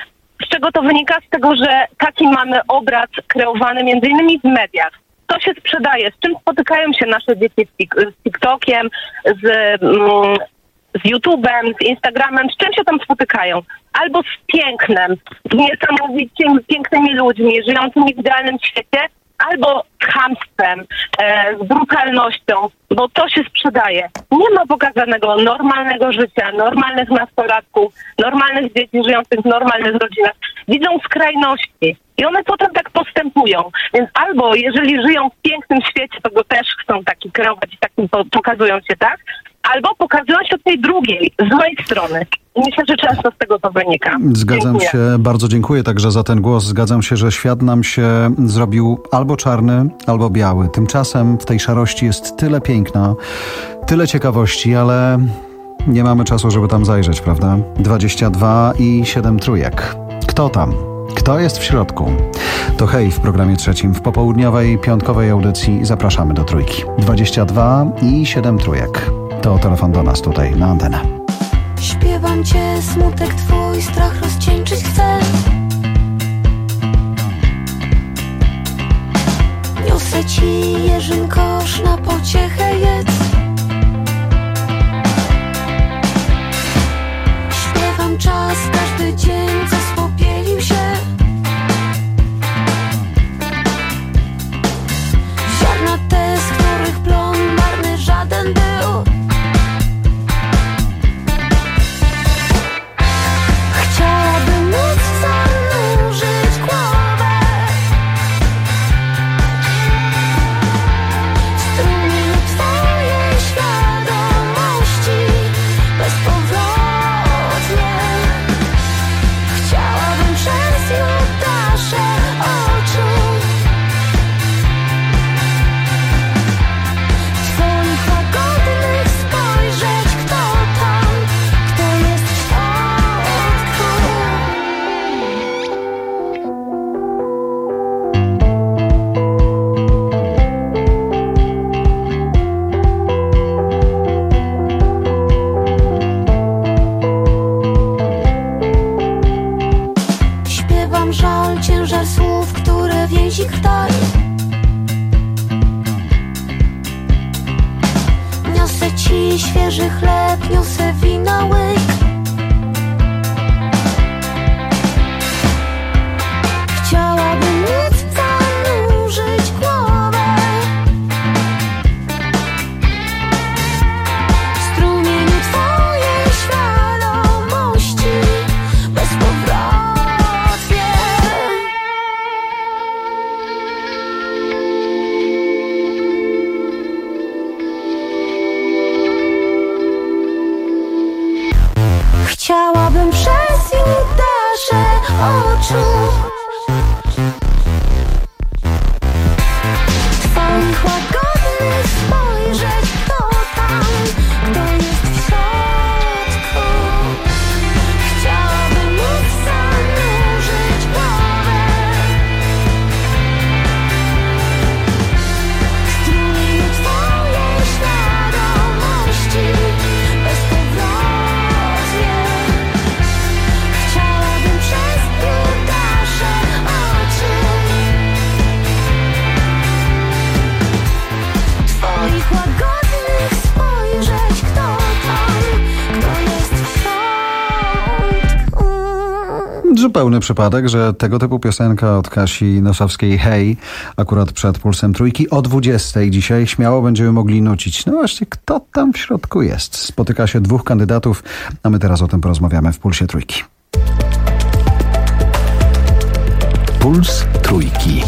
Z czego to wynika? Z tego, że taki mamy obraz kreowany między innymi w mediach. To się sprzedaje. Z czym spotykają się nasze dzieci z, tik- z TikTokiem, z, mm, z YouTube'em, z Instagramem? Z czym się tam spotykają? Albo z pięknem, z niesamowicie pięknymi ludźmi, żyjącymi w idealnym świecie, albo z chamstwem, e, z brutalnością, bo to się sprzedaje. Nie ma pokazanego normalnego życia, normalnych nastolatków, normalnych dzieci żyjących w normalnych rodzinach. Widzą skrajności i one potem tak postępują. Więc albo jeżeli żyją w pięknym świecie, to go też chcą taki kreować i takim pokazują się tak, albo pokazują się od tej drugiej, złej strony. I myślę, że często z tego to wynika. Zgadzam dziękuję. się, bardzo dziękuję także za ten głos. Zgadzam się, że świat nam się zrobił albo czarny, albo biały. Tymczasem w tej szarości jest tyle piękna, tyle ciekawości, ale nie mamy czasu, żeby tam zajrzeć, prawda? dwadzieścia dwa i siedem trójek. Kto tam? Kto jest w środku? To hej w programie trzecim. W popołudniowej, piątkowej audycji zapraszamy do trójki. dwadzieścia dwa i siedem trójek. To telefon do nas tutaj na antenę. Śpiewam cię, smutek twój, strach rozcieńczyć chcę. Niosę ci jeżyn kosz, na pociechę jedz. Śpiewam czas, każdy dzień zasłopielił się. Ziarna te, z których plon marny żaden był. Chciałabym móc zanurzyć głowę w strumieniu twojej Chciałabym przez juntaże oczu twoich łagodnych spojrzeć, kto tam, kto jest w środku. Chciałabym móc zanurzyć głowę w strumieniu twojej świadomości bezpowrotnie. Chciałabym przez juntaże oczy twoich łagodnych spojrzeć, kto tam, kto jest w środku. Zupełny przypadek, że tego typu piosenka od Kasi Nosowskiej Hej, akurat przed Pulsem Trójki o dwudziestej dzisiaj śmiało będziemy mogli nucić. No właśnie, kto tam w środku jest? Spotyka się dwóch kandydatów, a my teraz o tym porozmawiamy w Pulsie Trójki. Puls Trójki.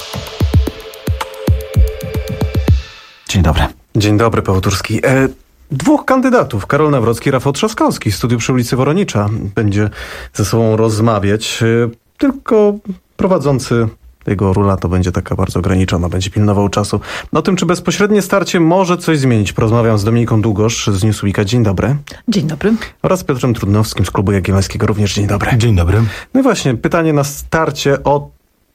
Dzień dobry. Dzień dobry, Paweł Turski. E, dwóch kandydatów, Karol Nawrocki i Rafał Trzaskowski, w studiu przy ulicy Woronicza, będzie ze sobą rozmawiać. E, tylko prowadzący jego rola to będzie taka bardzo ograniczona, będzie pilnował czasu. O tym, czy bezpośrednie starcie może coś zmienić, porozmawiam z Dominiką Długosz z Newsweeka. Dzień dobry. Dzień dobry. Oraz Piotrem Trudnowskim z Klubu Jagiellońskiego. Również dzień dobry. Dzień dobry. No i właśnie, pytanie na starcie o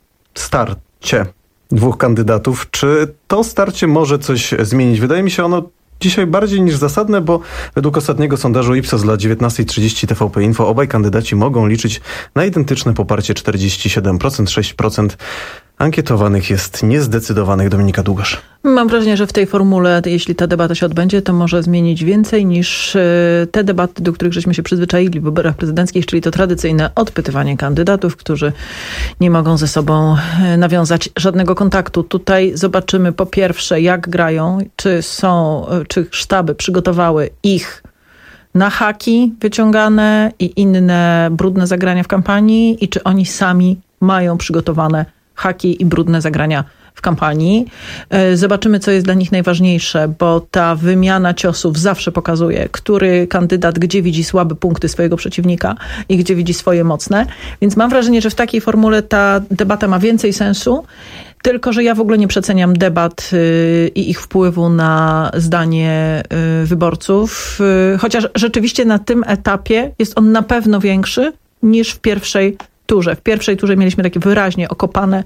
starcie dwóch kandydatów. Czy to starcie może coś zmienić? Wydaje mi się ono dzisiaj bardziej niż zasadne, bo według ostatniego sondażu Ipsos dla dziewiętnasta trzydzieści T V P Info obaj kandydaci mogą liczyć na identyczne poparcie czterdzieści siedem procent, sześć procent ankietowanych jest niezdecydowanych. Dominika Długosz. Mam wrażenie, że w tej formule, jeśli ta debata się odbędzie, to może zmienić więcej niż te debaty, do których żeśmy się przyzwyczaili w wyborach prezydenckich, czyli to tradycyjne odpytywanie kandydatów, którzy nie mogą ze sobą nawiązać żadnego kontaktu. Tutaj zobaczymy po pierwsze, jak grają, czy są, czy sztaby przygotowały ich na haki wyciągane i inne brudne zagrania w kampanii i czy oni sami mają przygotowane haki i brudne zagrania w kampanii. Zobaczymy, co jest dla nich najważniejsze, bo ta wymiana ciosów zawsze pokazuje, który kandydat gdzie widzi słabe punkty swojego przeciwnika i gdzie widzi swoje mocne. Więc mam wrażenie, że w takiej formule ta debata ma więcej sensu, tylko że ja w ogóle nie przeceniam debat i ich wpływu na zdanie wyborców, chociaż rzeczywiście na tym etapie jest on na pewno większy niż w pierwszej turze. W pierwszej turze mieliśmy takie wyraźnie okopane,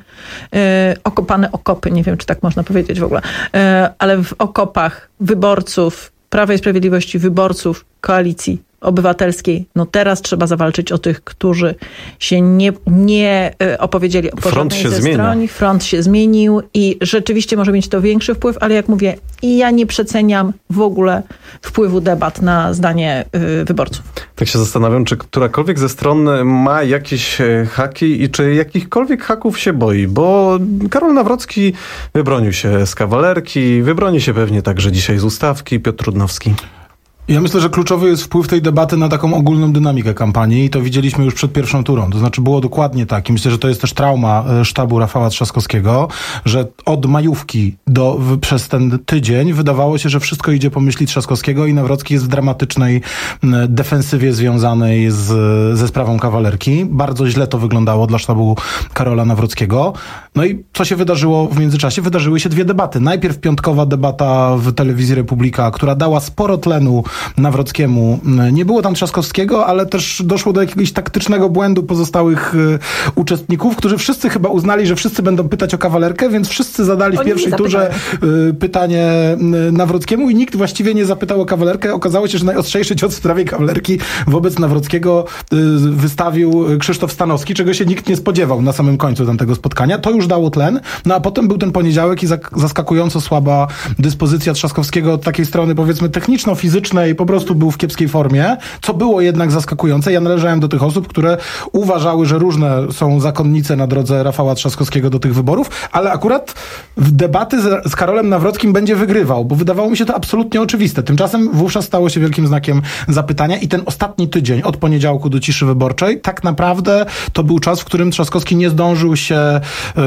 e, okopane okopy, nie wiem, czy tak można powiedzieć w ogóle, e, ale w okopach wyborców Prawa i Sprawiedliwości, wyborców Koalicji Obywatelskiej, no teraz trzeba zawalczyć o tych, którzy się nie, nie opowiedzieli o porządnej ze strony. Front się zmienił i rzeczywiście może mieć to większy wpływ, ale jak mówię, i ja nie przeceniam w ogóle wpływu debat na zdanie y, wyborców. Tak się zastanawiam, czy którakolwiek ze stron ma jakieś haki i czy jakichkolwiek haków się boi, bo Karol Nawrocki wybronił się z kawalerki, wybroni się pewnie także dzisiaj z ustawki. Piotr Trudnowski. Ja myślę, że kluczowy jest wpływ tej debaty na taką ogólną dynamikę kampanii i to widzieliśmy już przed pierwszą turą. To znaczy było dokładnie tak i myślę, że to jest też trauma sztabu Rafała Trzaskowskiego, że od majówki do, przez ten tydzień wydawało się, że wszystko idzie po myśli Trzaskowskiego i Nawrocki jest w dramatycznej defensywie związanej z, ze sprawą kawalerki. Bardzo źle to wyglądało dla sztabu Karola Nawrockiego. No i co się wydarzyło w międzyczasie? Wydarzyły się dwie debaty. Najpierw piątkowa debata w telewizji Republika, która dała sporo tlenu Nawrockiemu. Nie było tam Trzaskowskiego, ale też doszło do jakiegoś taktycznego błędu pozostałych y, uczestników, którzy wszyscy chyba uznali, że wszyscy będą pytać o kawalerkę, więc wszyscy zadali w Oni pierwszej turze y, pytanie y, Nawrockiemu i nikt właściwie nie zapytał o kawalerkę. Okazało się, że najostrzejszy cios w sprawie kawalerki wobec Nawrockiego y, wystawił Krzysztof Stanowski, czego się nikt nie spodziewał na samym końcu tamtego spotkania. To już dało tlen. No a potem był ten poniedziałek i zak- zaskakująco słaba dyspozycja Trzaskowskiego od takiej strony, powiedzmy, techniczno-fizycznej, po prostu był w kiepskiej formie, co było jednak zaskakujące. Ja należałem do tych osób, które uważały, że różne są zakonnice na drodze Rafała Trzaskowskiego do tych wyborów, ale akurat w debaty z, z Karolem Nawrockim będzie wygrywał, bo wydawało mi się to absolutnie oczywiste. Tymczasem wówczas stało się wielkim znakiem zapytania i ten ostatni tydzień od poniedziałku do ciszy wyborczej tak naprawdę to był czas, w którym Trzaskowski nie zdążył się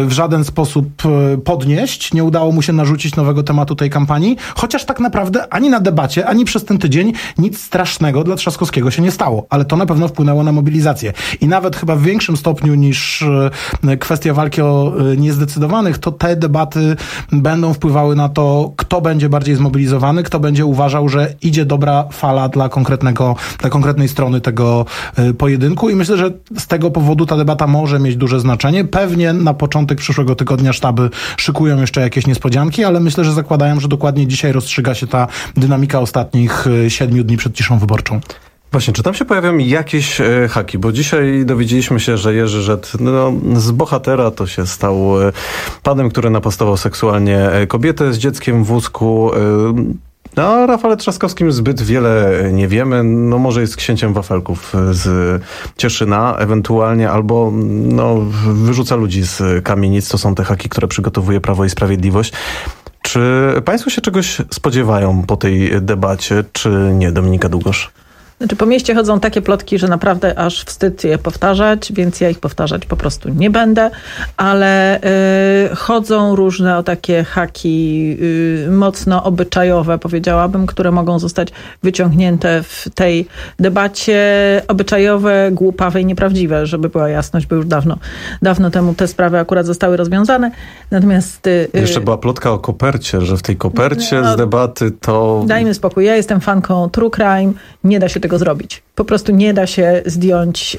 w żaden sposób podnieść, nie udało mu się narzucić nowego tematu tej kampanii, chociaż tak naprawdę ani na debacie, ani przez ten tydzień nic strasznego dla Trzaskowskiego się nie stało, ale to na pewno wpłynęło na mobilizację. I nawet chyba w większym stopniu niż kwestia walki o niezdecydowanych, to te debaty będą wpływały na to, kto będzie bardziej zmobilizowany, kto będzie uważał, że idzie dobra fala dla konkretnego, dla konkretnej strony tego pojedynku i myślę, że z tego powodu ta debata może mieć duże znaczenie. Pewnie na początek przyszłego tygodnia sztaby szykują jeszcze jakieś niespodzianki, ale myślę, że zakładają, że dokładnie dzisiaj rozstrzyga się ta dynamika ostatnich siedmiu dni przed ciszą wyborczą. Właśnie, czy tam się pojawią jakieś e, haki? Bo dzisiaj dowiedzieliśmy się, że Jerzy Żet no, z bohatera to się stał e, panem, który napastował seksualnie kobietę z dzieckiem w wózku. E, a Rafale Trzaskowskim zbyt wiele nie wiemy. No może jest księciem wafelków z Cieszyna ewentualnie, albo no, wyrzuca ludzi z kamienic. To są te haki, które przygotowuje Prawo i Sprawiedliwość. Czy państwo się czegoś spodziewają po tej debacie, czy nie, Dominika Długosz? Znaczy po mieście chodzą takie plotki, że naprawdę aż wstyd je powtarzać, więc ja ich powtarzać po prostu nie będę, ale y, chodzą różne o takie haki y, mocno obyczajowe, powiedziałabym, które mogą zostać wyciągnięte w tej debacie. Obyczajowe, głupawe i nieprawdziwe, żeby była jasność, bo już dawno, dawno temu te sprawy akurat zostały rozwiązane. Natomiast... Y, Jeszcze była plotka o kopercie, że w tej kopercie no, z debaty to... Dajmy spokój, ja jestem fanką True Crime, nie da się tego zrobić. Po prostu nie da się zdjąć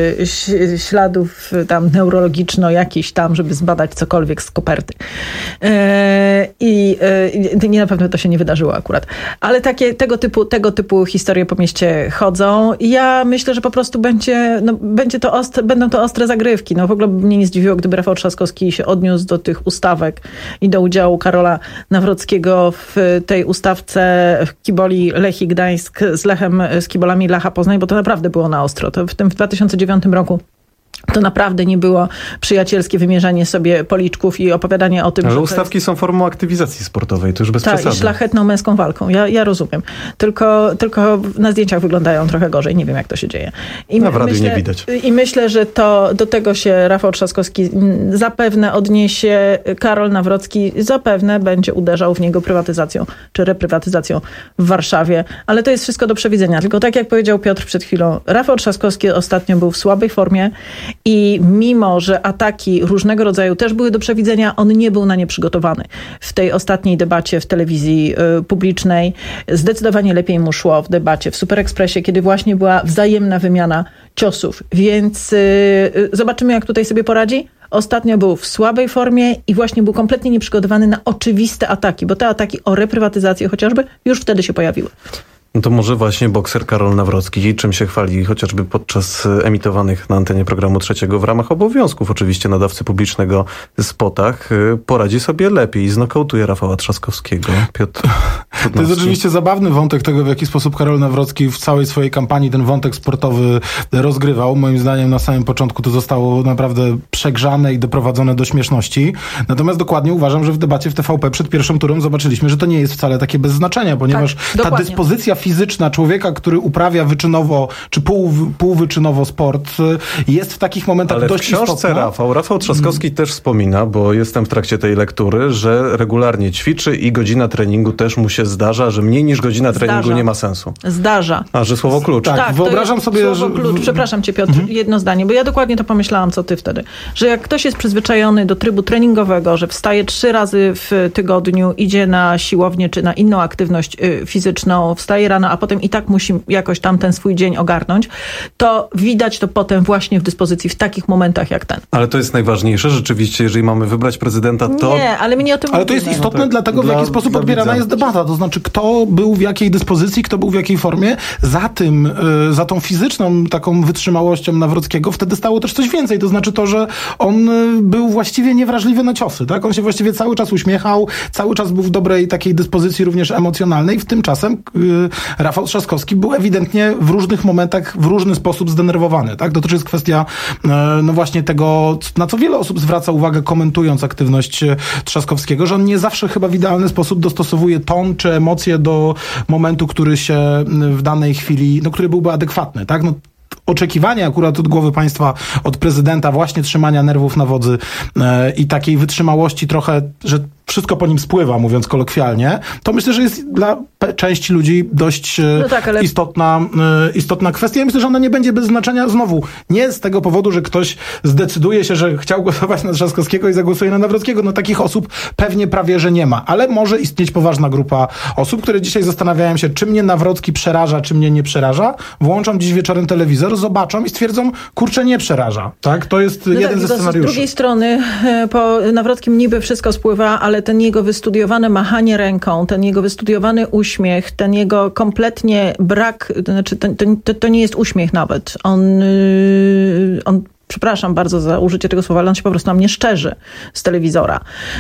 y, śladów tam neurologiczno jakichś tam, żeby zbadać cokolwiek z koperty. Y, I y, nie na pewno to się nie wydarzyło akurat. Ale takie, tego typu, tego typu historie po mieście chodzą. I ja myślę, że po prostu będzie, no, będzie to ostre, będą to ostre zagrywki. No w ogóle mnie nie zdziwiło, gdyby Rafał Trzaskowski się odniósł do tych ustawek i do udziału Karola Nawrockiego w tej ustawce w Kiboli Lechii Gdańsk z Lechem, z Kibolami Lecha Poznań, bo to naprawdę było na ostro. To w tym w dwa tysiące dziewiątym roku to naprawdę nie było przyjacielskie wymierzanie sobie policzków i opowiadanie o tym, ale że ustawki jest... są formą aktywizacji sportowej, to już bez tak, przesady. I szlachetną męską walką. Ja, ja rozumiem. Tylko, tylko na zdjęciach wyglądają trochę gorzej. Nie wiem, jak to się dzieje. I no, w radiu myślę, nie widać. I myślę, że to do tego się Rafał Trzaskowski zapewne odniesie. Karol Nawrocki zapewne będzie uderzał w niego prywatyzacją czy reprywatyzacją w Warszawie. Ale to jest wszystko do przewidzenia. Tylko tak jak powiedział Piotr przed chwilą, Rafał Trzaskowski ostatnio był w słabej formie i mimo, że ataki różnego rodzaju też były do przewidzenia, on nie był na nie przygotowany. W tej ostatniej debacie w telewizji y, publicznej zdecydowanie lepiej mu szło w debacie w Super Expressie, kiedy właśnie była wzajemna wymiana ciosów. Więc y, y, zobaczymy, jak tutaj sobie poradzi. Ostatnio był w słabej formie i właśnie był kompletnie nieprzygotowany na oczywiste ataki, bo te ataki o reprywatyzację chociażby już wtedy się pojawiły. No to może właśnie bokser Karol Nawrocki, czym się chwali chociażby podczas emitowanych na antenie programu Trzeciego w ramach obowiązków oczywiście nadawcy publicznego spotach, poradzi sobie lepiej i znokautuje Rafała Trzaskowskiego. Piotr Trudnowski. To jest oczywiście zabawny wątek tego, w jaki sposób Karol Nawrocki w całej swojej kampanii ten wątek sportowy rozgrywał. Moim zdaniem na samym początku to zostało naprawdę przegrzane i doprowadzone do śmieszności. Natomiast dokładnie uważam, że w debacie w T V P przed pierwszą turą zobaczyliśmy, że to nie jest wcale takie bez znaczenia, ponieważ tak, ta dokładnie. dyspozycja fizyczna człowieka, który uprawia wyczynowo czy pół, półwyczynowo sport, jest w takich momentach ale dość w książce istotna. Rafał, Rafał Trzaskowski hmm. też wspomina, bo jestem w trakcie tej lektury, że regularnie ćwiczy i godzina treningu też mu się zdarza, że mniej niż godzina Zdarza. treningu nie ma sensu. Zdarza. A, że słowo klucz. Tak, tak wyobrażam sobie, słowo że... klucz. Przepraszam cię, Piotr, mhm. jedno zdanie, bo ja dokładnie to pomyślałam, co ty wtedy. Że jak ktoś jest przyzwyczajony do trybu treningowego, że wstaje trzy razy w tygodniu, idzie na siłownię czy na inną aktywność fizyczną, wstaje rano, a potem i tak musi jakoś tam ten swój dzień ogarnąć, to widać to potem właśnie w dyspozycji w takich momentach jak ten. Ale to jest najważniejsze rzeczywiście, jeżeli mamy wybrać prezydenta, to... Nie, ale my nie o tym Ale mówimy. to jest istotne no tak, dlatego, w dla, jaki sposób odbierana widza. jest debata. To znaczy, kto był w jakiej dyspozycji, kto był w jakiej formie. Za tym, za tą fizyczną taką wytrzymałością Nawrockiego wtedy stało też coś więcej. To znaczy to, że on był właściwie niewrażliwy na ciosy. Tak? On się właściwie cały czas uśmiechał, cały czas był w dobrej takiej dyspozycji również emocjonalnej. W tymczasem yy, Rafał Trzaskowski był ewidentnie w różnych momentach w różny sposób zdenerwowany. Tak? To też jest kwestia yy, no właśnie tego, na co wiele osób zwraca uwagę, komentując aktywność Trzaskowskiego, że on nie zawsze chyba w idealny sposób dostosowuje ton czy emocje do momentu, który się w danej chwili, no który byłby adekwatny. Tak? No, oczekiwanie akurat od głowy państwa, od prezydenta właśnie trzymania nerwów na wodzy e, i takiej wytrzymałości trochę, że wszystko po nim spływa, mówiąc kolokwialnie, to myślę, że jest dla pe- części ludzi dość no tak, ale... istotna, e, istotna kwestia. Ja myślę, że ona nie będzie bez znaczenia znowu. Nie z tego powodu, że ktoś zdecyduje się, że chciał głosować na Trzaskowskiego i zagłosuje na Nawrockiego. No takich osób pewnie prawie, że nie ma. Ale może istnieć poważna grupa osób, które dzisiaj zastanawiają się, czy mnie Nawrocki przeraża, czy mnie nie przeraża. Włączą dziś wieczorem telewizor, zobaczą i stwierdzą, kurczę, nie przeraża. Tak? To jest no jeden tak, ze scenariuszy. Z drugiej strony po Nawrockim niby wszystko spływa, ale ten jego wystudiowane machanie ręką, ten jego wystudiowany uśmiech, ten jego kompletnie brak, to znaczy to, to, to nie jest uśmiech nawet. On, on przepraszam bardzo za użycie tego słowa, ale on się po prostu na mnie szczerzy z telewizora.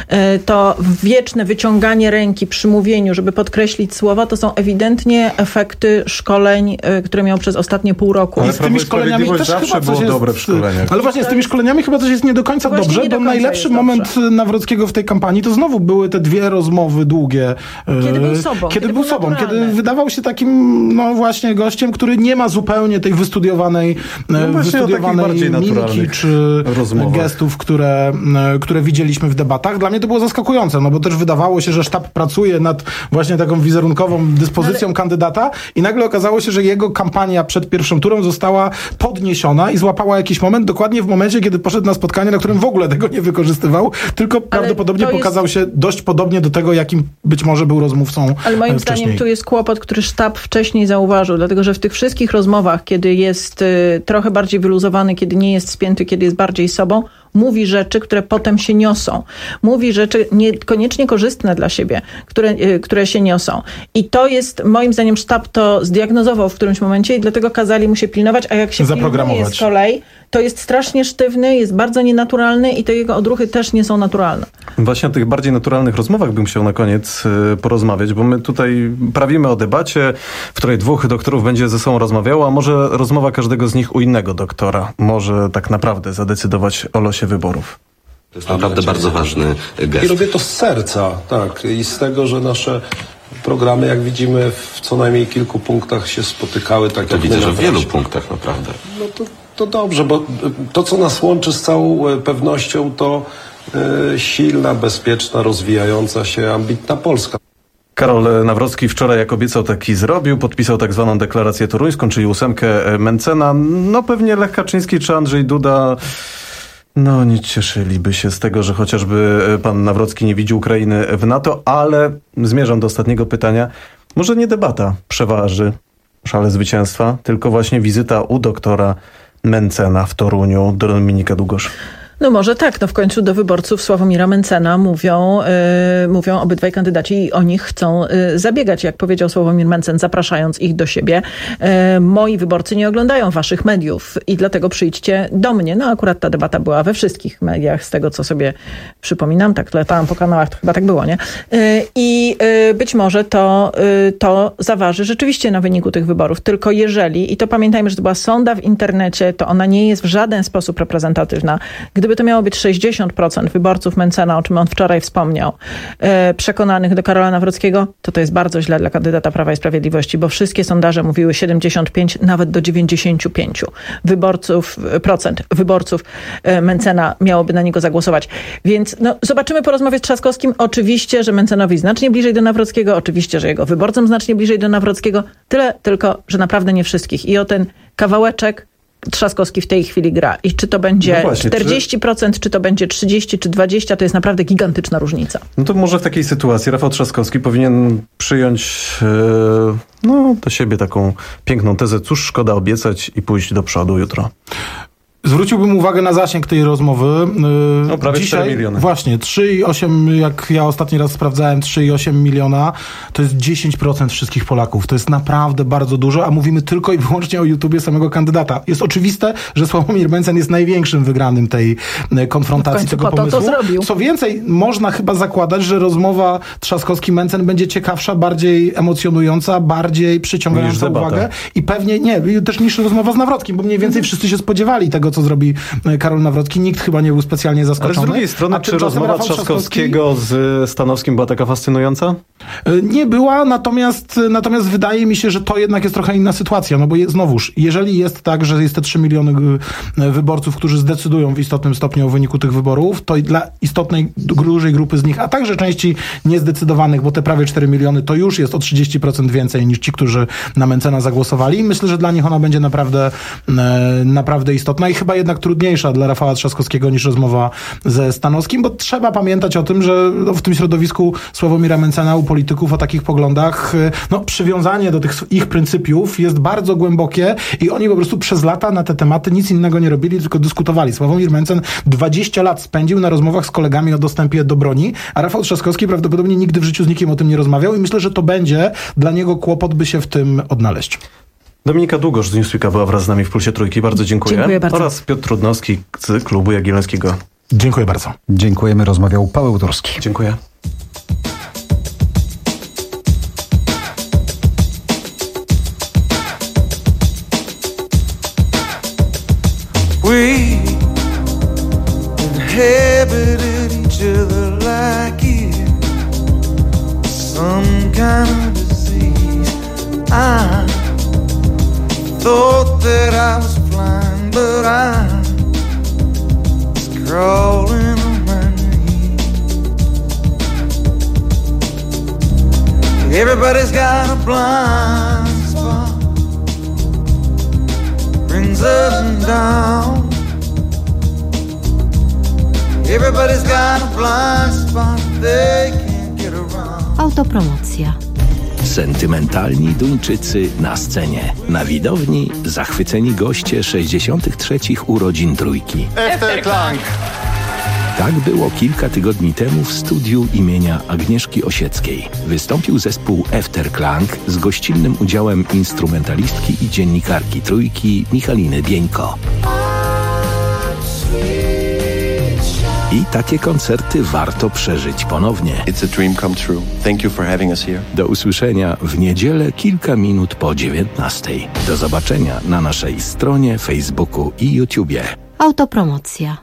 To wieczne wyciąganie ręki przy mówieniu, żeby podkreślić słowa, to są ewidentnie efekty szkoleń, które miał przez ostatnie pół roku. Ale z tymi szkoleniami też zawsze chyba było coś dobre jest, w szkoleniach. Ale właśnie z tymi szkoleniami chyba coś jest nie do końca Właśnie dobrze, nie do bo końca najlepszy jest moment dobrze. Nawrockiego w tej kampanii to znowu były te dwie rozmowy długie. Kiedy był sobą. Kiedy, kiedy był sobą, kiedy wydawał się takim, no właśnie, gościem, który nie ma zupełnie tej wystudiowanej, no wystudiowanej mimiki czy rozmowach. Gestów, które, które widzieliśmy w debatach. Dla mnie to było zaskakujące, no bo też wydawało się, że sztab pracuje nad właśnie taką wizerunkową dyspozycją Ale... kandydata i nagle okazało się, że jego kampania przed pierwszą turą została podniesiona i złapała jakiś moment, dokładnie w momencie, kiedy poszedł na spotkanie, na którym w ogóle tego nie wykorzystywał, tylko Ale prawdopodobnie jest... pokazał się dość podobnie do tego, jakim być może był rozmówcą Ale moim wcześniej. zdaniem tu jest kłopot, który sztab wcześniej zauważył, dlatego że w tych wszystkich rozmowach, kiedy jest y, trochę bardziej wyluzowany, kiedy nie jest spięty, kiedy jest bardziej sobą, mówi rzeczy, które potem się niosą. Mówi rzeczy niekoniecznie korzystne dla siebie, które, y, które się niosą. I to jest, moim zdaniem, sztab to zdiagnozował w którymś momencie i dlatego kazali mu się pilnować, a jak się pilnuje z kolei, to jest strasznie sztywny, jest bardzo nienaturalny i te jego odruchy też nie są naturalne. Właśnie o tych bardziej naturalnych rozmowach bym chciał na koniec y, porozmawiać, bo my tutaj prawimy o debacie, w której dwóch doktorów będzie ze sobą rozmawiało, a może rozmowa każdego z nich u innego doktora może tak naprawdę zadecydować o losie wyborów. To jest naprawdę bardzo ważny gest. I robię to z serca, tak. I z tego, że nasze programy, jak widzimy, w co najmniej kilku punktach się spotykały. Tak to jak widzę, że w wielu punktach naprawdę. No to, to dobrze, bo to, co nas łączy z całą pewnością, to y, silna, bezpieczna, rozwijająca się, ambitna Polska. Karol Nawrocki wczoraj, jak obiecał, taki zrobił. Podpisał tak zwaną deklarację toruńską, czyli ósemkę Mentzena. No pewnie Lech Kaczyński czy Andrzej Duda no nie cieszyliby się z tego, że chociażby pan Nawrocki nie widzi Ukrainy w NATO, ale zmierzam do ostatniego pytania. Może nie debata przeważy szale zwycięstwa, tylko właśnie wizyta u doktora Mentzena w Toruniu do Dominika Długosz. No może tak, no w końcu do wyborców Sławomira Mentzena mówią, yy, mówią obydwaj kandydaci i o nich chcą yy, zabiegać, jak powiedział Sławomir Mentzen, zapraszając ich do siebie. Yy, moi wyborcy nie oglądają waszych mediów i dlatego przyjdźcie do mnie. No akurat ta debata była we wszystkich mediach, z tego co sobie przypominam, tak latałam po kanałach, to chyba tak było, nie? Yy, I yy, być może to, yy, to zaważy rzeczywiście na wyniku tych wyborów, tylko jeżeli, i to pamiętajmy, że to była sonda w internecie, to ona nie jest w żaden sposób reprezentatywna. Gdyby to miało być sześćdziesiąt procent wyborców Mentzena, o czym on wczoraj wspomniał, e, przekonanych do Karola Nawrockiego, to to jest bardzo źle dla kandydata Prawa i Sprawiedliwości, bo wszystkie sondaże mówiły siedemdziesiąt pięć, nawet do dziewięćdziesiąt pięć wyborców, procent wyborców e, Mentzena miałoby na niego zagłosować. Więc no, zobaczymy po rozmowie z Trzaskowskim. Oczywiście, że Mentzenowi znacznie bliżej do Nawrockiego, oczywiście, że jego wyborcom znacznie bliżej do Nawrockiego, tyle tylko, że naprawdę nie wszystkich. I o ten kawałeczek Trzaskowski w tej chwili gra. I czy to będzie no właśnie, czterdzieści procent, czy... czy to będzie trzydzieści, czy dwadzieścia procent, to jest naprawdę gigantyczna różnica. No to może w takiej sytuacji Rafał Trzaskowski powinien przyjąć yy, no, do siebie taką piękną tezę, cóż szkoda obiecać i pójść do przodu jutro. Zwróciłbym uwagę na zasięg tej rozmowy. No prawie Dzisiaj, cztery miliony. Właśnie, trzy i osiem, jak ja ostatni raz sprawdzałem, trzy i osiem miliona, to jest dziesięć procent wszystkich Polaków. To jest naprawdę bardzo dużo, a mówimy tylko i wyłącznie o YouTubie samego kandydata. Jest oczywiste, że Sławomir Mentzen jest największym wygranym tej konfrontacji, tego po pomysłu. To, to zrobił. Co więcej, można chyba zakładać, że rozmowa Trzaskowski-Mentzen będzie ciekawsza, bardziej emocjonująca, bardziej przyciągająca uwagę i pewnie, nie, też niż rozmowa z Nawrockim, bo mniej więcej wszyscy się spodziewali tego, co zrobi Karol Nawrocki. Nikt chyba nie był specjalnie zaskoczony. Ale z drugiej strony, czy rozmowa Rafał Trzaskowskiego Trzaskowski... z Stanowskim była taka fascynująca? Nie była, natomiast, natomiast wydaje mi się, że to jednak jest trochę inna sytuacja, no bo je, znowuż, jeżeli jest tak, że jest te trzy miliony wyborców, którzy zdecydują w istotnym stopniu o wyniku tych wyborów, to dla istotnej, dużej grupy z nich, a także części niezdecydowanych, bo te prawie cztery miliony to już jest o trzydzieści procent więcej niż ci, którzy na Mentzena zagłosowali. Myślę, że dla nich ona będzie naprawdę, naprawdę istotna i chyba jednak trudniejsza dla Rafała Trzaskowskiego niż rozmowa ze Stanowskim, bo trzeba pamiętać o tym, że w tym środowisku Sławomira Mentzena u polityków o takich poglądach, no przywiązanie do tych ich pryncypiów jest bardzo głębokie i oni po prostu przez lata na te tematy nic innego nie robili, tylko dyskutowali. Sławomir Mentzen dwadzieścia lat spędził na rozmowach z kolegami o dostępie do broni, a Rafał Trzaskowski prawdopodobnie nigdy w życiu z nikim o tym nie rozmawiał i myślę, że to będzie dla niego kłopot, by się w tym odnaleźć. Dominika Długosz z Newsweeka była wraz z nami w Pulsie Trójki. Bardzo dziękuję. Dziękuję bardzo. Oraz Piotr Trudnowski z Klubu Jagiellońskiego. Dziękuję bardzo. Dziękujemy. Rozmawiał Paweł Turski. Dziękuję. We inhabited each other like it some kind of disease. I thought that I was blind, but I was crawling on my knees. Everybody's got a blind spot, brings up and down. Everybody's got a blind spot they can't get around. Autopromocja. Sentymentalni Duńczycy na scenie. Na widowni zachwyceni goście sześćdziesiątych trzecich urodzin Trójki. Efterklang. Tak było kilka tygodni temu w studiu imienia Agnieszki Osieckiej. Wystąpił zespół Efterklang z gościnnym udziałem instrumentalistki i dziennikarki Trójki Michaliny Bieńko. I takie koncerty warto przeżyć ponownie. It's a dream come true. Thank you for having us here. Do usłyszenia w niedzielę kilka minut po dziewiętnastej. Do zobaczenia na naszej stronie, Facebooku i YouTubie. Autopromocja.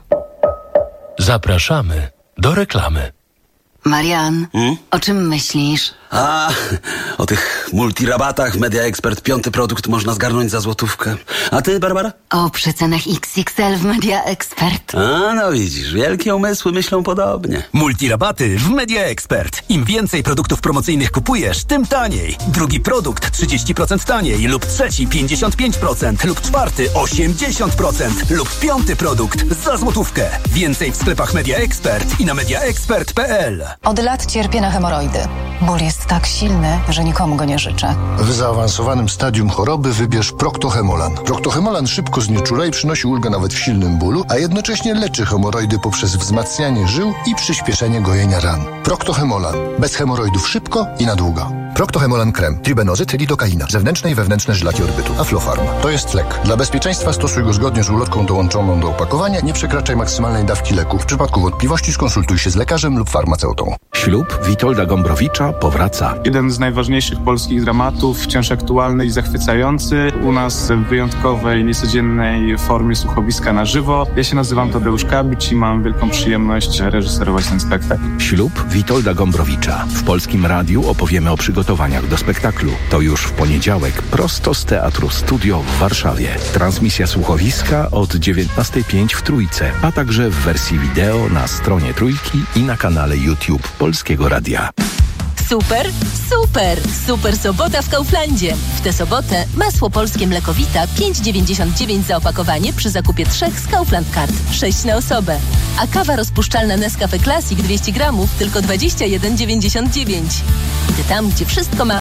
Zapraszamy do reklamy. Marian, hmm? O czym myślisz? A, o tych multirabatach Media Expert. Piąty produkt można zgarnąć za złotówkę. A ty, Barbara? O przecenach X X L w Media Expert. A, no widzisz, wielkie umysły myślą podobnie. Multirabaty w Media Expert. Im więcej produktów promocyjnych kupujesz, tym taniej. Drugi produkt trzydzieści procent taniej lub trzeci pięćdziesiąt pięć procent lub czwarty osiemdziesiąt procent lub piąty produkt za złotówkę. Więcej w sklepach Media Expert i na media expert kropka p l. Od lat cierpię na hemoroidy. Ból jest tak silny, że nikomu go nie życzę. W zaawansowanym stadium choroby wybierz Proctohemolan. Proctohemolan szybko znieczula i przynosi ulgę nawet w silnym bólu, a jednocześnie leczy hemoroidy poprzez wzmacnianie żył i przyspieszenie gojenia ran. Proctohemolan. Bez hemoroidów szybko i na długo. Proctohemolan krem. Tribenozyt, lidokaina. Zewnętrzne i wewnętrzne żylaki orbytu. Aflofarm. To jest lek. Dla bezpieczeństwa stosuj go zgodnie z ulotką dołączoną do opakowania. Nie przekraczaj maksymalnej dawki leku. W przypadku wątpliwości skonsultuj się z lekarzem lub farmaceutą. Ślub Witolda Gombrowicza powraca. Jeden z najważniejszych polskich dramatów, wciąż aktualny i zachwycający. U nas w wyjątkowej, niecodziennej formie słuchowiska na żywo. Ja się nazywam Tadeusz Kabić i mam wielką przyjemność reżyserować ten spektakl. Ślub Witolda Gombrowicza. W Polskim Radiu opowiemy o przygotowaniach do spektaklu. To już w poniedziałek prosto z Teatru Studio w Warszawie. Transmisja słuchowiska od dziewiętnastej pięć w Trójce, a także w wersji wideo na stronie Trójki i na kanale YouTube Polskiego Radia. Super, super, super sobota w Kauflandzie. W tę sobotę masło polskie mlekowita pięć dziewięćdziesiąt dziewięć za opakowanie przy zakupie trzech z Kaufland Card, sześć na osobę. A kawa rozpuszczalna Nescafe Classic dwieście gramów tylko dwadzieścia jeden dziewięćdziesiąt dziewięć. Idę tam, gdzie wszystko ma